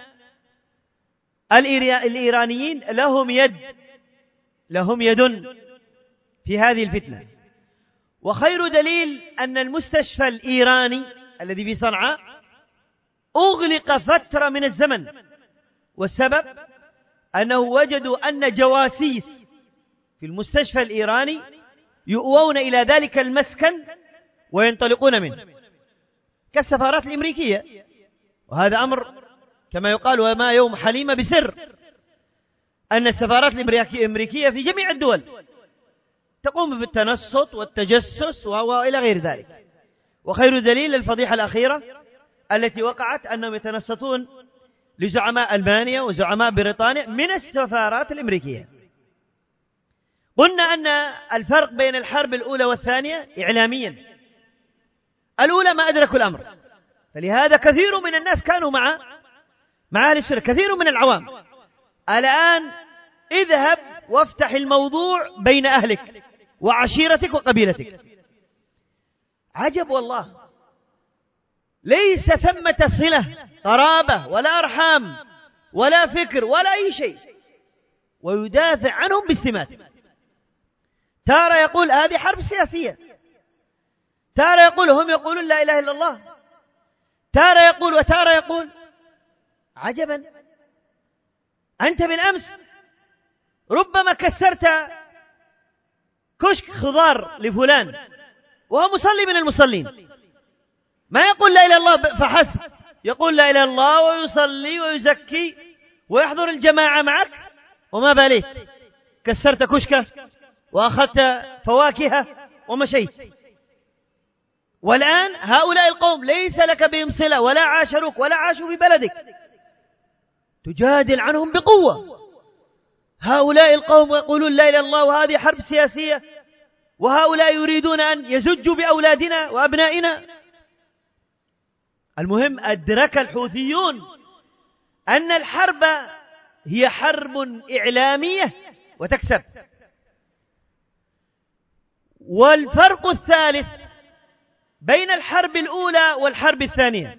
Speaker 3: الإيرانيين لهم يد لهم يد في هذه الفتنة. وخير دليل أن المستشفى الإيراني الذي في صنعاء أغلق فترة من الزمن، والسبب أنه وجدوا أن جواسيس في المستشفى الإيراني يؤوون إلى ذلك المسكن وينطلقون منه كالسفارات الأمريكية. وهذا أمر كما يقال وما يوم حليمة بسر، أن السفارات الأمريكية في جميع الدول تقوم بالتنصت والتجسس وإلى غير ذلك. وخير دليل الفضيحة الأخيرة التي وقعت أنهم يتنصتون لزعماء ألمانيا وزعماء بريطانيا من السفارات الأمريكية. قلنا أن الفرق بين الحرب الأولى والثانية إعلاميا. الأولى ما أدركوا الأمر، فلهذا كثير من الناس كانوا مع مع أهل السنة، كثير من العوام. الآن اذهب وافتح الموضوع بين أهلك وعشيرتك وقبيلتك، عجب والله، ليس ثمة صلة قرابة ولا أرحام ولا فكر ولا أي شيء، ويدافع عنهم باستماتة. تارة يقول هذه حرب سياسية، تارة يقول هم يقولون لا إله إلا الله، تارة يقول وتارة يقول. عجبا، أنت بالأمس ربما كسرت كشك خضار لفلان وهو مصلي من المصلين، ما يقول لا إله إلا الله فحسب، يقول لا إله إلا الله ويصلي ويزكي ويحضر الجماعة معك، وما باليك كسرت كشكة وأخذت فواكه ومشيت. والآن هؤلاء القوم ليس لك بهم صلة ولا عاشروك ولا عاشوا في بلدك، تجادل عنهم بقوة. هؤلاء القوم يقولون لا إله إلا الله وهذه حرب سياسية، وهؤلاء يريدون أن يزجوا بأولادنا وأبنائنا. المهم أدرك الحوثيون أن الحرب هي حرب إعلامية وتكسب. والفرق الثالث بين الحرب الأولى والحرب الثانية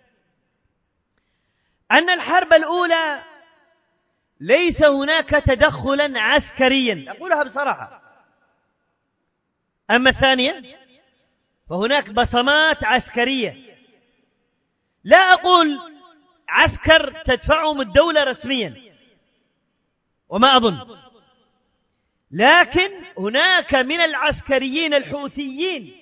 Speaker 3: أن الحرب الأولى ليس هناك تدخلا عسكريا، أقولها بصراحة. أما الثانية فهناك بصمات عسكرية، لا أقول عسكر تدفعهم الدولة رسميا وما أظن، لكن هناك من العسكريين الحوثيين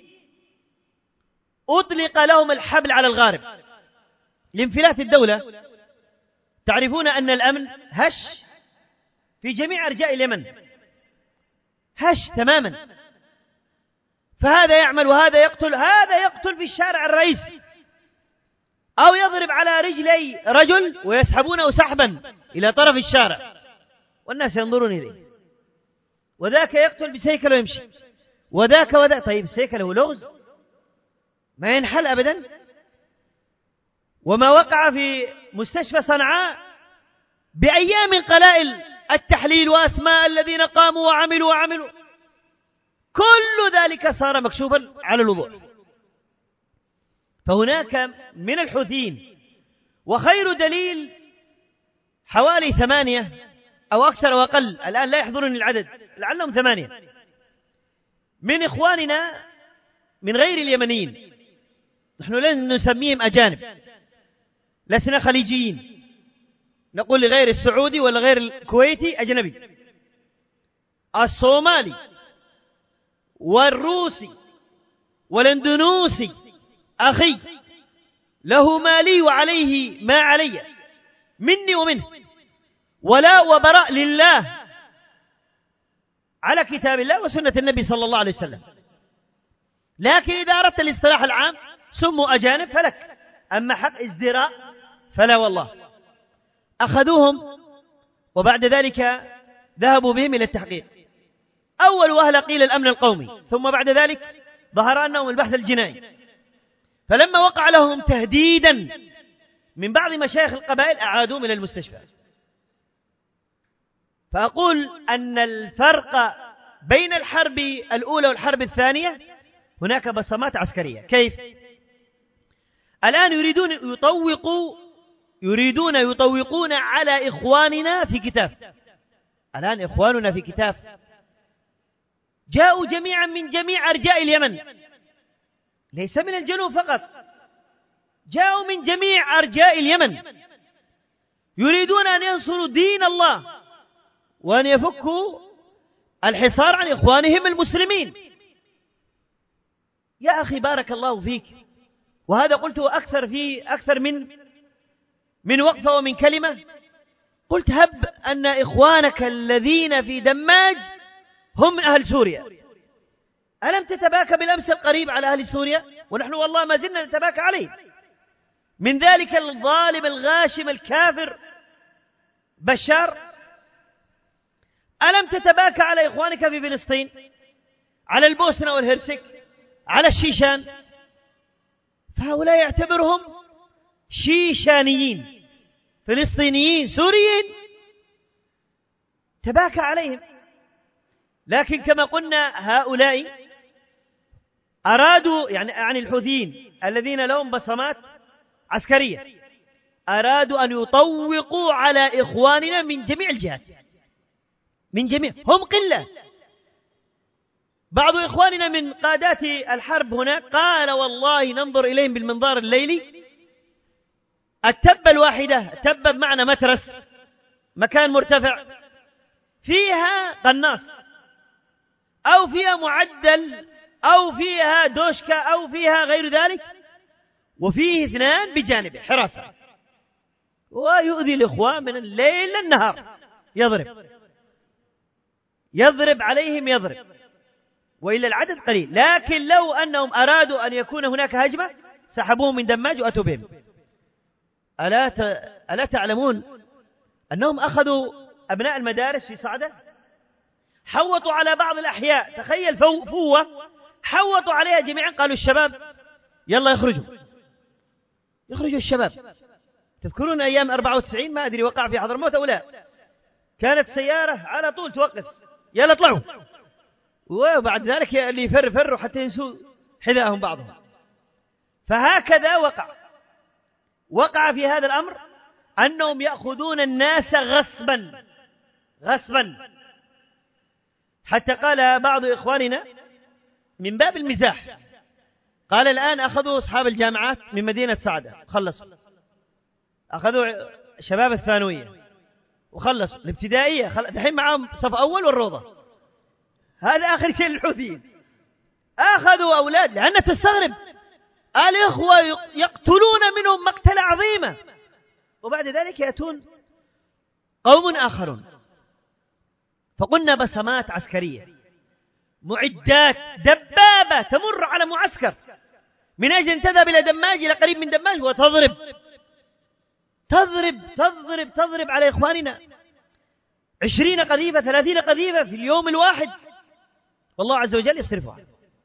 Speaker 3: أطلق لهم الحبل على الغارب لانفلات الدولة. تعرفون أن الأمن هش في جميع أرجاء اليمن، هش تماما، فهذا يعمل وهذا يقتل، هذا يقتل في الشارع الرئيسي أو يضرب على رجلي رجل ويسحبونه سحبا إلى طرف الشارع والناس ينظرون إليه، وذاك يقتل بسيكل ويمشي، وذاك وذاك. طيب السيكل هو لغز ما ينحل أبدا. وما وقع في مستشفى صنعاء بأيام قلائل، التحليل وأسماء الذين قاموا وعملوا وعملوا، كل ذلك صار مكشوفا على الوضوح. فهناك من الحوثيين، وخير دليل حوالي ثمانية أو أكثر وأقل، الآن لا يحضرني العدد، لعلهم ثمانية، من إخواننا من غير اليمنيين، نحن لن نسميهم أجانب، لسنا خليجيين، نقول لغير السعودي ولا غير الكويتي أجنبي، الصومالي والروسي والاندونوسي أخي، له ما لي وعليه ما علي، مني ومنه، ولا وبراء لله على كتاب الله وسنة النبي صلى الله عليه وسلم. لكن إذا أردت الاصطلاح العام سموا أجانب فلك، أما حق ازدراء فلا والله. أخذوهم وبعد ذلك ذهبوا بهم إلى التحقيق. أول وهلة قيل الأمن القومي، ثم بعد ذلك ظهر أنهم البحث الجنائي. فلما وقع لهم تهديدا من بعض مشايخ القبائل أعادوهم إلى المستشفى. فأقول أن الفرق بين الحرب الأولى والحرب الثانية هناك بصمات عسكرية. كيف؟ الآن يريدون يطوقوا يريدون يطوقون على إخواننا في كتاف. الآن إخواننا في كتاف جاءوا جميعا من جميع أرجاء اليمن، ليس من الجنوب فقط، جاءوا من جميع أرجاء اليمن، يريدون أن ينصروا دين الله وأن يفكوا الحصار عن إخوانهم المسلمين. يا أخي بارك الله فيك، وهذا قلته أكثر في أكثر من من وقفة ومن كلمة، قلت هب أن إخوانك الذين في دماج هم أهل سوريا، ألم تتباكى بالأمس القريب على أهل سوريا؟ ونحن والله ما زلنا نتباكى عليه، من ذلك الظالم الغاشم الكافر بشار. ألم تتباكى على إخوانك في فلسطين، على البوسنة والهرسك، على الشيشان؟ فهؤلاء يعتبرهم شيشانيين، فلسطينيين، سوريين، تباكى عليهم. لكن كما قلنا هؤلاء أرادوا، يعني عن الحوثيين الذين لهم بصمات عسكرية، أرادوا أن يطوقوا على إخواننا من جميع الجهات، من جميع، هم قلة. بعض إخواننا من قادات الحرب هناك قال والله ننظر إليهم بالمنظار الليلي، التبة الواحدة، التبة بمعنى مترس، مكان مرتفع فيها قناص أو فيها معدل أو فيها دوشكا أو فيها غير ذلك، وفيه اثنان بجانبه حراسة، ويؤذي الإخوان من الليل للنهار، يضرب يضرب عليهم يضرب، وإلا العدد قليل. لكن لو أنهم أرادوا أن يكون هناك هجمة سحبوهم من دماج وأتوا بهم. ألا ت... ألا تعلمون أنهم أخذوا أبناء المدارس في صعدة، حوطوا على بعض الأحياء، تخيل فو... فوة حوطوا عليها جميعا، قالوا الشباب يلا يخرجوا يخرجوا الشباب. تذكرون أيام أربعة وتسعين، ما أدري وقع في حضرموت أو لا، كانت سيارة على طول توقف، يلا اطلعوا، وبعد ذلك اللي يفر فروا حتى ينسوا حذاءهم بعضهم. فهكذا وقع وقع في هذا الأمر أنهم يأخذون الناس غصبا غصبا، حتى قال بعض إخواننا من باب المزاح، قال الآن أخذوا أصحاب الجامعات من مدينة صعدة خلصوا، أخذوا شباب الثانوية وخلصوا الابتدائية، الحين معهم صف أول والروضة، هذا آخر شيء للحوثيين. أخذوا أولاد، لأن تستغرب الإخوة يقتلون منهم مقتلة عظيمة، وبعد ذلك يأتون قوم آخرون. فقلنا بصمات عسكرية، معدات، دبابة تمر على معسكر من أجل أن تذهب إلى دماج، إلى قريب من دماج، وتضرب تضرب تضرب تضرب على إخواننا عشرين قذيفة ثلاثين قذيفة في اليوم الواحد، والله عز وجل يصرفها.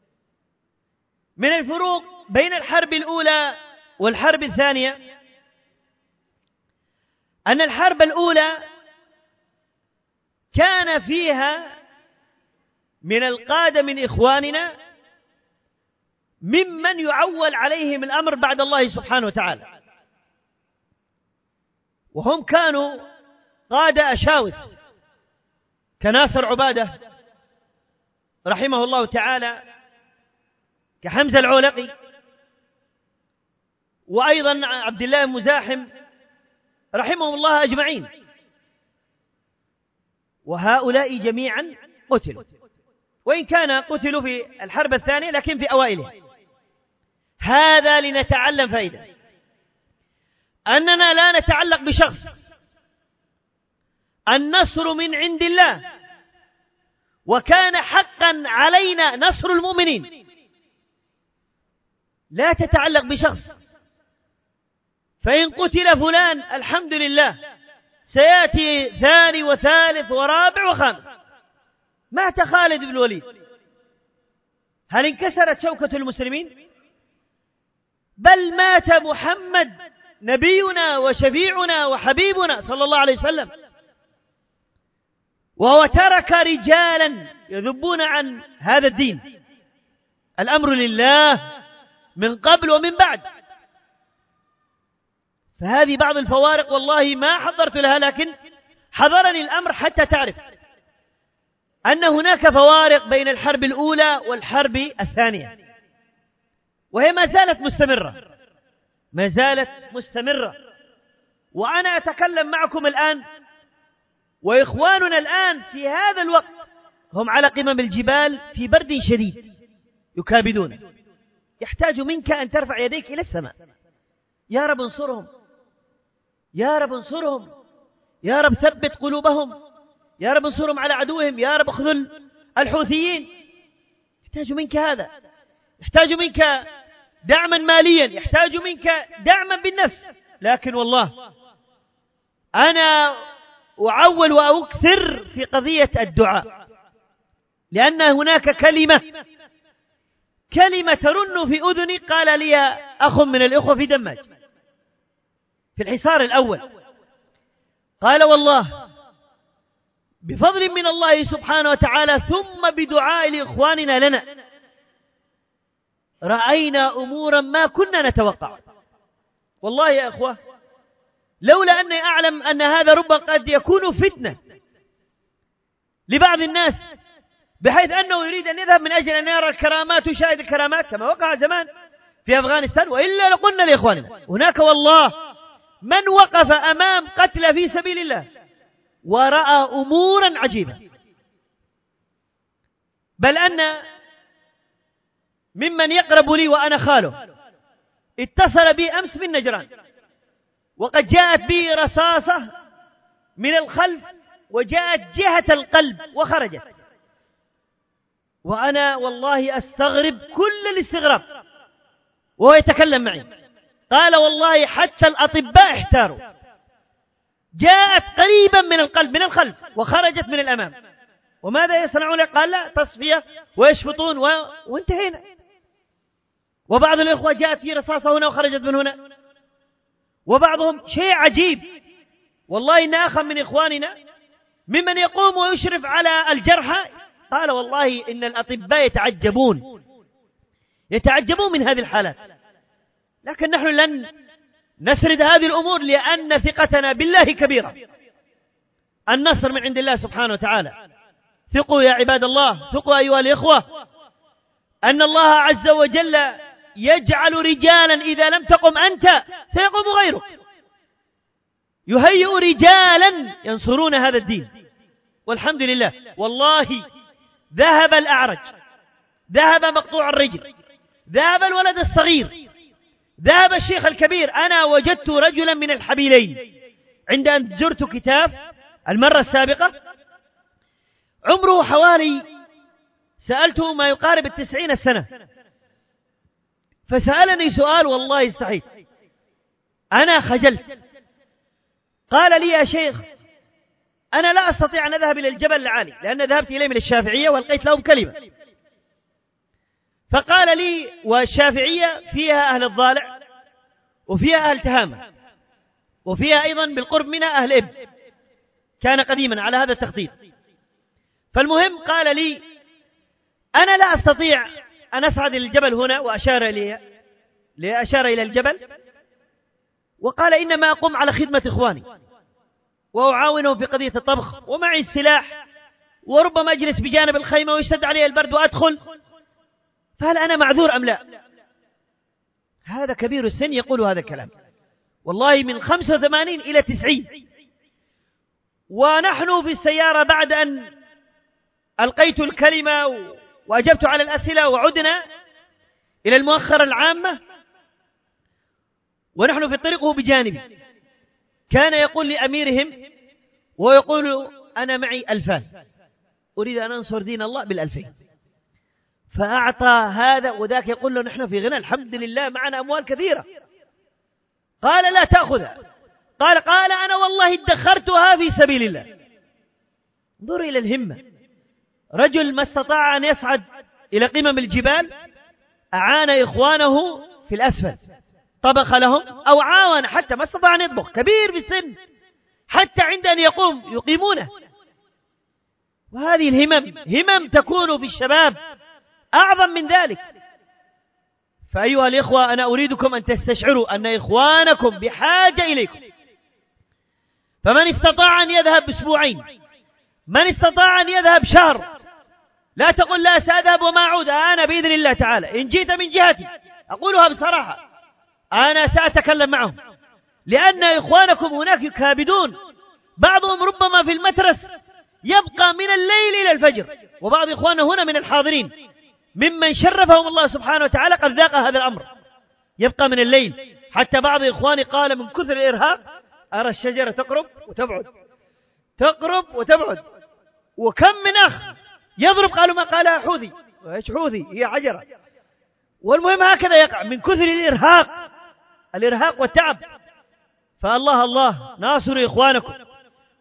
Speaker 3: من الفروق بين الحرب الأولى والحرب الثانية أن الحرب الأولى كان فيها من القادة من إخواننا ممن يعول عليهم الأمر بعد الله سبحانه وتعالى، وهم كانوا قادة أشاوس كناصر عبادة رحمه الله تعالى، كحمزة العولقي، وأيضا عبد الله المزاحم رحمهم الله أجمعين. وهؤلاء جميعا قتلوا، وإن كان قتلوا في الحرب الثانية لكن في أوائلها. هذا لنتعلم فائدة، أننا لا نتعلق بشخص، النصر من عند الله، وكان حقا علينا نصر المؤمنين. لا تتعلق بشخص، فإن قتل فلان الحمد لله سيأتي ثاني وثالث ورابع وخامس. مات خالد بن الوليد، هل انكسرت شوكة المسلمين؟ بل مات محمد نبينا وشفيعنا وحبيبنا صلى الله عليه وسلم، وهو ترك رجالا يذبون عن هذا الدين. الأمر لله من قبل ومن بعد. فهذه بعض الفوارق، والله ما حضرت لها، لكن حضرني الأمر حتى تعرف أن هناك فوارق بين الحرب الأولى والحرب الثانية، وهي ما زالت مستمرة ما زالت مستمرة. وأنا أتكلم معكم الآن، وإخواننا الآن في هذا الوقت هم على قمم الجبال في برد شديد يكابدون، يحتاج منك أن ترفع يديك إلى السماء، يا رب انصرهم، يا رب انصرهم، يا رب ثبت قلوبهم، يا رب انصرهم على عدوهم، يا رب اخذل الحوثيين. يحتاج منك هذا، يحتاج منك دعما ماليا، يحتاج منك دعما بالنفس. لكن والله أنا أعول وأكثر في قضية الدعاء، لأن هناك كلمة كلمة ترن في أذني. قال لي أخ من الإخوة في دماج في الحصار الأول، قال والله بفضل من الله سبحانه وتعالى ثم بدعاء لإخواننا لنا رأينا أمورا ما كنا نتوقع. والله يا أخوة لولا أني أعلم أن هذا ربما قد يكون فتنة لبعض الناس، بحيث أنه يريد أن يذهب من أجل أن يرى الكرامات ويشاهد الكرامات كما وقع زمان في أفغانستان، وإلا لقلنا لإخواننا هناك والله من وقف أمام قتل في سبيل الله ورأى أمورا عجيبة. بل أن ممن يقرب لي وأنا خاله اتصل بي أمس من نجران، وقد جاءت بي رصاصة من الخلف وجاءت جهة القلب وخرجت، وأنا والله أستغرب كل الاستغراب وهو يتكلم معي. قال والله حتى الأطباء احتاروا، جاءت قريبا من القلب من الخلف وخرجت من الأمام، وماذا يصنعون؟ قال لا تصفية ويشفطون و... وانتهينا. وبعض الإخوة جاءت في رصاصة هنا وخرجت من هنا، وبعضهم شيء عجيب. والله إن أخا من إخواننا ممن يقوم ويشرف على الجرحى قال والله إن الأطباء يتعجبون يتعجبون من هذه الحالات، لكن نحن لن نسرد هذه الأمور لأن ثقتنا بالله كبيرة. النصر من عند الله سبحانه وتعالى. ثقوا يا عباد الله، ثقوا أيها الإخوة أن الله عز وجل يجعل رجالا إذا لم تقم أنت سيقوم غيرك، يهيئ رجالا ينصرون هذا الدين. والحمد لله والله ذهب الأعرج، ذهب مقطوع الرجل، ذهب الولد الصغير، ذهب الشيخ الكبير. أنا وجدت رجلا من الحبيلين عند أن زرت كتاف المرة السابقة، عمره حوالي سألته ما يقارب التسعين السنة، فسألني سؤال والله يستحيل، أنا خجلت. قال لي يا شيخ أنا لا أستطيع أن أذهب إلى الجبل العالي لأن ذهبت إليه من الشافعية والقيت لهم كلمة. فقال لي والشافعية فيها أهل الضالع وفيها أهل تهامة وفيها أيضا بالقرب منها أهل إب، كان قديما على هذا التخطيط. فالمهم قال لي أنا لا أستطيع أن أصعد إلى الجبل هنا، وأشار إليه لأشار إلى الجبل، وقال إنما أقوم على خدمة إخواني وأعاونهم في قضية الطبخ ومعي السلاح، وربما أجلس بجانب الخيمة ويشتد علي البرد وأدخل، فهل أنا معذور أم لا؟ هذا كبير السن يقول هذا الكلام، والله من خمسة وثمانين إلى تسعين. ونحن في السيارة بعد أن ألقيت الكلمة وأجبت على الأسئلة وعدنا إلى المؤخرة العامة، ونحن في طريقه بجانبي كان يقول لأميرهم ويقول أنا معي ألفان أريد أن أنصر دين الله بالألفين، فأعطى هذا وذاك يقول له نحن في غنى الحمد لله معنا أموال كثيرة. قال لا تأخذها، قال قال أنا والله ادخرتها في سبيل الله. انظر إلى الهمة، رجل ما استطاع أن يصعد إلى قمم الجبال أعان إخوانه في الأسفل، طبخ لهم أو عاون، حتى ما استطاع أن يطبخ، كبير في السن، حتى عند أن يقوم يقيمونه. وهذه الهمم همم تكون في الشباب أعظم من ذلك. فأيها الإخوة أنا أريدكم أن تستشعروا أن إخوانكم بحاجة إليكم، فمن استطاع أن يذهب أسبوعين، من استطاع أن يذهب شهر، لا تقل لا سأذهب وما أعود، أنا بإذن الله تعالى إن جئت من جهتي أقولها بصراحة أنا سأتكلم معهم، لأن إخوانكم هناك يكابدون، بعضهم ربما في المترس يبقى من الليل إلى الفجر، وبعض إخواننا هنا من الحاضرين ممن شرفهم الله سبحانه وتعالى قد ذاق هذا الأمر، يبقى من الليل. حتى بعض إخواني قال من كثر الإرهاق أرى الشجرة تقرب وتبعد تقرب وتبعد، وكم من أخ يضرب قالوا ما قالها حوثي، إيش حوثي هي عجرة، والمهم هكذا يقع من كثر الإرهاق الإرهاق والتعب. فالله الله ناصر إخوانكم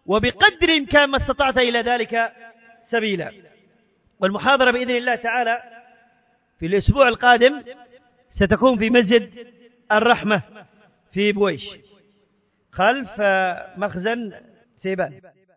Speaker 3: وبقدر إمكان ما استطعت إلى ذلك سبيلا. والمحاضرة بإذن الله تعالى في الأسبوع القادم ستكون في مسجد الرحمة في بويش خلف مخزن سيبان.